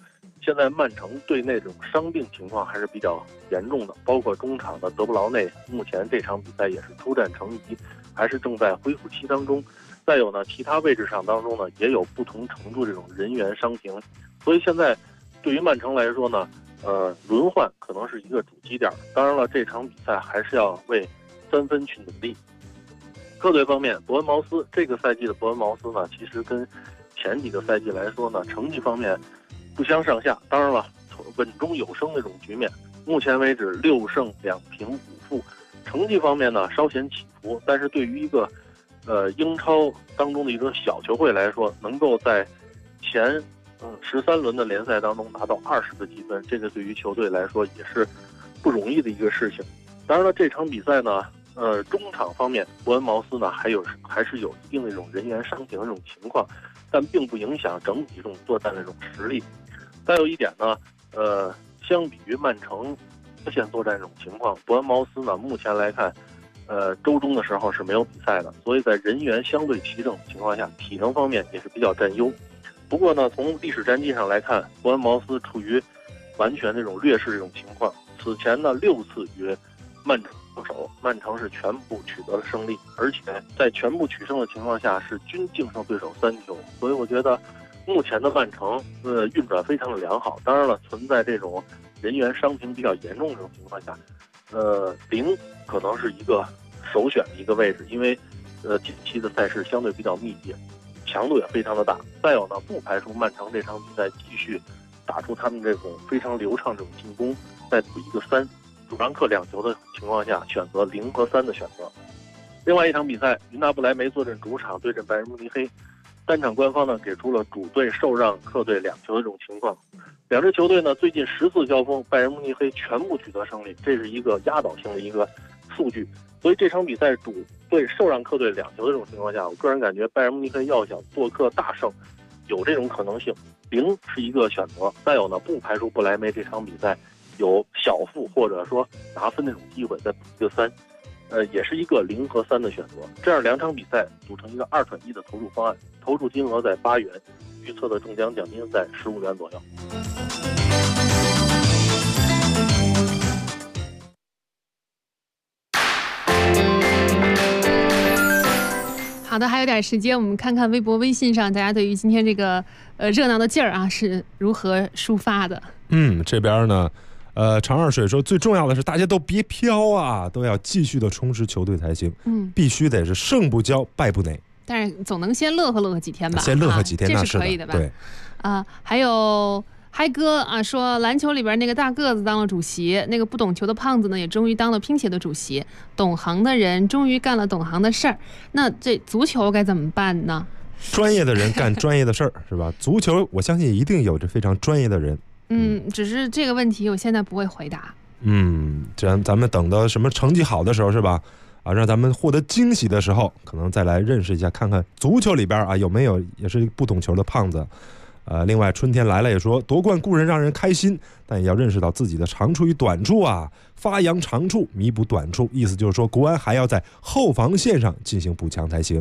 现在曼城队内这种伤病情况还是比较严重的，包括中场的德布劳内，目前这场比赛也是出战成疑，还是正在恢复期当中。再有呢，其他位置上当中呢，也有不同程度这种人员伤停，所以现在对于曼城来说呢，轮换可能是一个主基点。当然了，这场比赛还是要为3分去努力。客队方面，伯恩茅斯这个赛季的伯恩茅斯呢，其实跟前几个赛季来说呢，成绩方面不相上下。当然了，稳中有升那种局面，目前为止6胜2平5负，成绩方面呢稍显起伏。但是对于一个英超当中的一个小球会来说，能够在前13轮的联赛当中拿到20个积分，这个对于球队来说也是不容易的一个事情。当然了，这场比赛呢，中场方面，伯恩茅斯呢还是有一定的这种人员伤停的这种情况，但并不影响整体这种作战的这种实力。再有一点呢，相比于曼城多线作战这种情况，伯恩茅斯呢目前来看，周中的时候是没有比赛的，所以在人员相对齐整的情况下，体能方面也是比较占优。不过呢，从历史战绩上来看，伯恩茅斯处于完全这种劣势这种情况。此前呢6次与曼城交手，曼城是全部取得了胜利，而且在全部取胜的情况下是均净胜对手3球。所以我觉得目前的曼城运转非常的良好。当然了，存在这种人员伤停比较严重的这种情况下，0可能是一个首选的一个位置，因为近期的赛事相对比较密集，强度也非常的大。再有呢，不排除曼城这场比赛继续打出他们这种非常流畅这种进攻，再赌一个3，主让客2球的情况下，选择0和3的选择。另外一场比赛，云达不莱梅坐镇主场对阵拜仁慕尼黑，单场官方呢给出了主队受让客队2球的这种情况。两支球队呢最近10次交锋，拜仁慕尼黑全部取得胜利，这是一个压倒性的一个数据。所以这场比赛主队受让客队2球的这种情况下，我个人感觉拜仁慕尼黑要想做客大胜，有这种可能性，0是一个选择。再有呢，不排除不莱梅这场比赛有小负或者说拿分那种机会，再补一个3，也是一个0和3的选择。这样2场比赛组成一个2转1的投注方案，投注金额在8元，预测的中奖奖金在15元左右。 好的，还有点时间，我们看看微博、微信上大家对于今天这个热闹的劲儿啊是如何抒发的。 这边呢，长二水说最重要的是大家都别飘啊，都要继续的充实球队才行。必须得是胜不骄，败不馁。 但是总能先乐呵几天吧？ 先乐呵几天， 这那是可以的吧？ 对。 还有嗨哥啊，说篮球里边那个大个子当了主席，那个不懂球的胖子呢，也终于当了乒协的主席。懂行的人终于干了懂行的事儿。那这足球该怎么办呢？ 专业的人干专业的事儿，是吧？足球我相信一定有着非常专业的人。 只是这个问题我现在不会回答。 咱们等到什么成绩好的时候，是吧？让咱们获得惊喜的时候，可能再来认识一下，看看足球里边有没有也是不懂球的胖子。另外春天来了也说，夺冠固然让人开心，但也要认识到自己的长处与短处啊，发扬长处，弥补短处。意思就是说，国安还要在后防线上进行补强才行。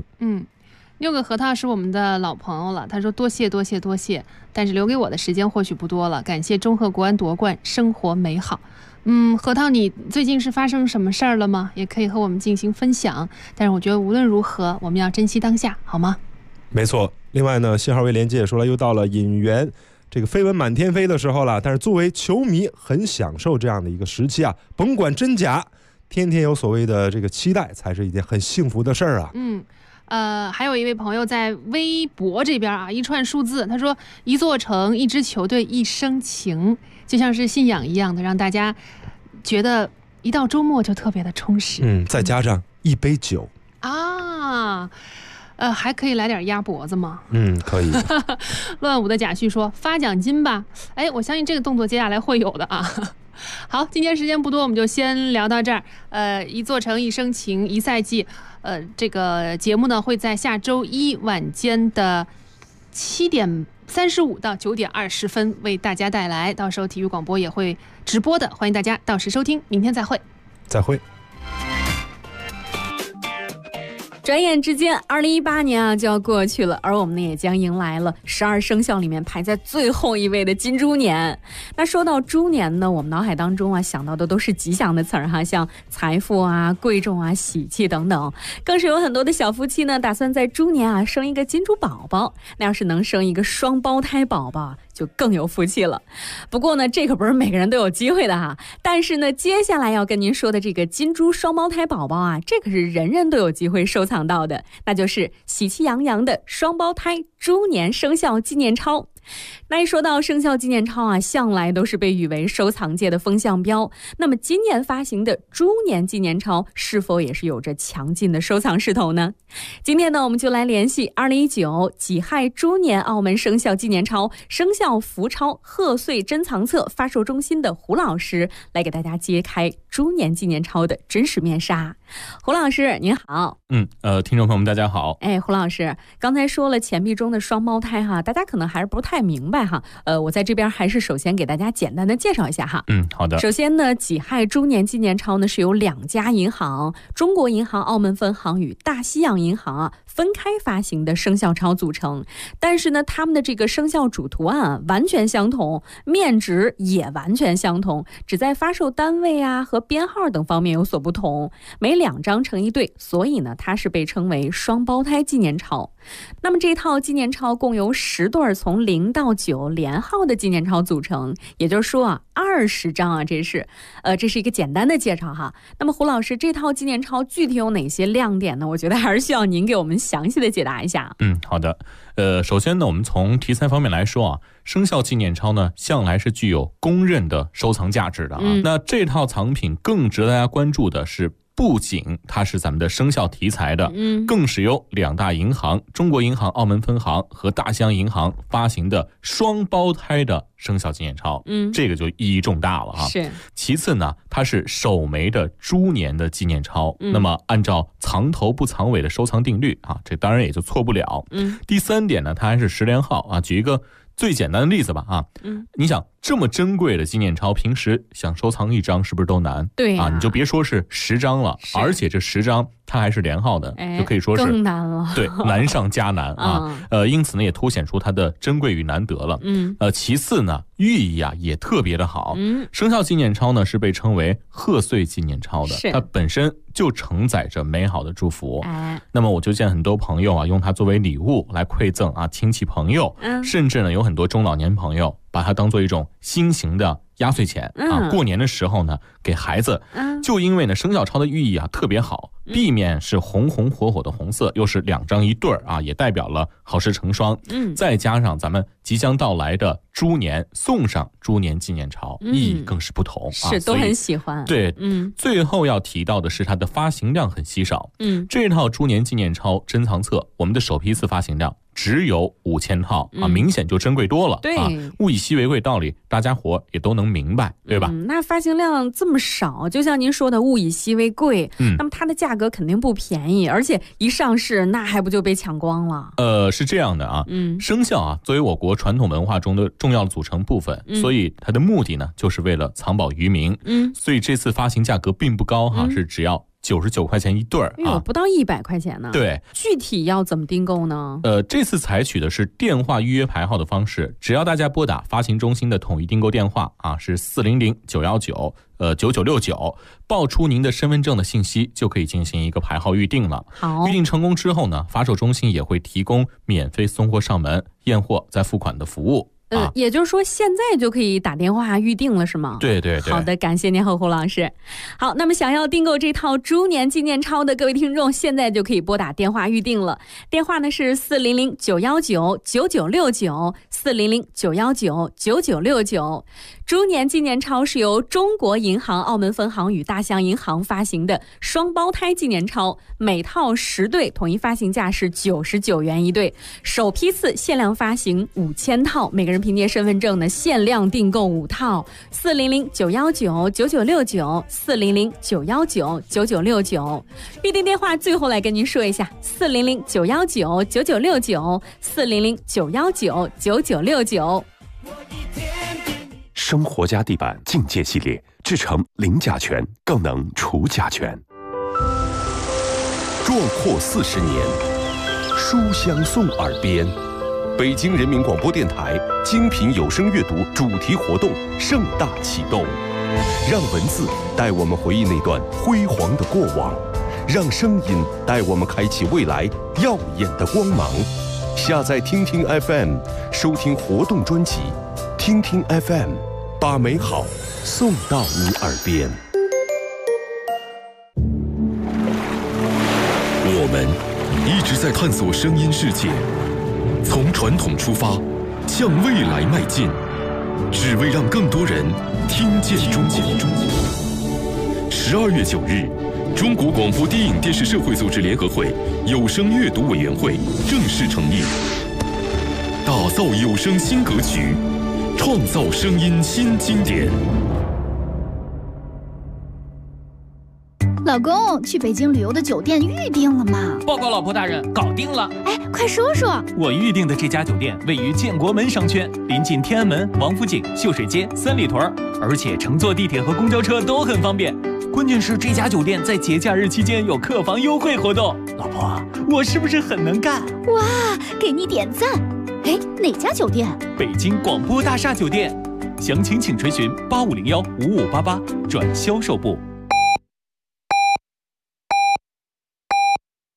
6个核桃是我们的老朋友了，他说多谢，但是留给我的时间或许不多了。感谢中赫国安夺冠，生活美好。核桃，你最近是发生什么事儿了吗？也可以和我们进行分享。但是我觉得无论如何，我们要珍惜当下，好吗？ 没错。另外呢，信号为连接也说了，又到了引援这个绯闻满天飞的时候了。但是作为球迷，很享受这样的一个时期啊，甭管真假，天天有所谓的这个期待，才是一件很幸福的事儿啊。 还有一位朋友在微博这边啊，一串数字，他说一座城、一支球队、一生情，就像是信仰一样的，让大家觉得一到周末就特别的充实。 再加上一杯酒啊。还可以来点鸭脖子吗？ 可以。 乱舞的贾旭说发奖金吧。我相信这个动作接下来会有的啊。好，今天时间不多，我们就先聊到这儿。一座城，一生情，一赛季。这个节目呢会在下周一晚间的7点35到9点20分为大家带来，到时候体育广播也会直播的，欢迎大家到时收听。明天再会。 再会。 转眼之间2018年啊就要过去了，而我们呢也将迎来了12生肖里面排在最后一位的金猪年。那说到猪年呢，我们脑海当中啊想到的都是吉祥的词儿哈，像财富啊、贵重啊、喜气等等，更是有很多的小夫妻呢打算在猪年啊生一个金猪宝宝。那要是能生一个双胞胎宝宝就更有福气了。不过呢，这可不是每个人都有机会的哈。但是呢，接下来要跟您说的这个金猪双胞胎宝宝啊，这可是人人都有机会收藏到的，那就是喜气洋洋的双胞胎猪年生肖纪念钞。那一说到生肖纪念钞啊，向来都是被誉为收藏界的风向标。那么今年发行的猪年纪念钞是否也是有着强劲的收藏势头呢？今天呢，我们就来联系2019己亥猪年澳门生肖纪念钞生肖福钞贺岁珍藏册发售中心的胡老师，来给大家揭开猪年纪念钞的真实面纱。胡老师您好。 听众朋友们大家好。 胡老师刚才说了钱币中的双胞胎哈，大家可能还是不太明白哈。我在这边还是首先给大家简单的介绍一下哈。 好的。 首先呢，己亥猪年纪念钞呢是由2家银行中国银行澳门分行与大西洋银行啊分开发行的生肖钞组成，但是呢，他们的这个生肖主图案啊完全相同，面值也完全相同，只在发售单位啊和编号等方面有所不同，每2张成一对，所以呢，它是被称为双胞胎纪念钞。那么这套纪念钞共由10对从0到9连号的纪念钞组成，也就是说啊，20张啊，这是一个简单的介绍哈。那么胡老师，这套纪念钞具体有哪些亮点呢？我觉得还是需要您给我们详细的解答一下。 好的。首先呢，我们从题材方面来说啊，生肖纪念钞呢向来是具有公认的收藏价值的啊。那这套藏品更值得大家关注的是，不仅它是咱们的生肖题材的，更是由2大银行中国银行澳门分行和大西洋银行发行的双胞胎的生肖纪念钞，这个就意义重大了哈。 是。 其次呢，它是首枚的猪年的纪念钞，那么按照藏头不藏尾的收藏定律啊，这当然也就错不了。第3点呢，它还是10连号啊。举一个最简单的例子吧啊，你想这么珍贵的纪念钞，平时想收藏1张是不是都难？ 对啊，你就别说是10张了，而且这10张它还是连号的，就可以说是更难了。 对，难上加难啊。因此呢，也凸显出它的珍贵与难得了。其次呢，寓意啊也特别的好。生肖纪念钞呢是被称为贺岁纪念钞的，它本身就承载着美好的祝福。那么我就见很多朋友啊用它作为礼物来馈赠啊亲戚朋友，甚至呢有很多中老年朋友把它当做一种新型的压岁钱啊，过年的时候呢给孩子。就因为呢生肖钞的寓意啊特别好，地面是红红火火的红色，又是2张一对啊，也代表了好事成双。再加上咱们即将到来的猪年，送上猪年纪念钞，意义更是不同啊， 是都很喜欢。 对，最后要提到的是它的发行量很稀少。这套猪年纪念钞珍藏册，我们的首批次发行量只有5000套啊，明显就珍贵多了。 对， 物以稀为贵道理，大家伙也都能明白，对吧？ 那发行量这么少，就像您说的物以稀为贵，那么它的价格肯定不便宜，而且一上市那还不就被抢光了？ 是这样的啊，生肖啊作为我国传统文化中的重要的组成部分，所以它的目的呢就是为了藏宝于民。所以这次发行价格并不高哈，是只要99块钱一对啊， 不到100块钱呢。 对， 具体要怎么订购呢？ 这次采取的是电话预约排号的方式，只要大家拨打发行中心的统一订购电话啊，是400-919-9969，报出您的身份证的信息，就可以进行一个排号预定了。 好， 预定成功之后呢，发售中心也会提供免费送货上门、验货再付款的服务。 也就是说现在就可以打电话预定了是吗？ 对对对。 好的，感谢您胡老师。好，那么想要订购这套猪年纪念钞的各位听众，现在就可以拨打电话预定了。电话呢是400-919-9969，400-919-9969。猪年纪念钞是由中国银行澳门分行与大西洋银行发行的双胞胎纪念钞，每套10对，统一发行价是99元一对，首批次限量发行5000套，每个人凭借身份证呢限量订购5套。400-919-9969，400-919-9969。预订电话最后来跟您说一下，400-919-9969，400-919-9969。 生活家地板境界系列制成零甲醛，更能除甲醛。 壮阔40年，书香送耳边。北京人民广播电台精品有声阅读主题活动盛大启动，让文字带我们回忆那段辉煌的过往，让声音带我们开启未来耀眼的光芒。下载听听 FM， 收听活动专辑。听听 FM， 把美好送到你耳边。 我们一直在探索声音世界，从传统出发，向未来迈进，只为让更多人听见中国。12月9日，中国广播电影电视社会组织联合会有声阅读委员会正式成立，打造有声新格局，创造声音新经典。 老公，去北京旅游的酒店预定了吗？ 报告老婆大人，搞定了。 哎，快说说。 我预定的这家酒店位于建国门商圈，临近天安门、王府井、秀水街、三里屯，而且乘坐地铁和公交车都很方便。关键是这家酒店在节假日期间有客房优惠活动。老婆，我是不是很能干？ 哇，给你点赞。哎，哪家酒店？ 北京广播大厦酒店。详情请垂询8501-5588转销售部。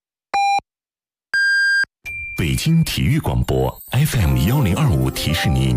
北京体育广播 FM 1025提示您，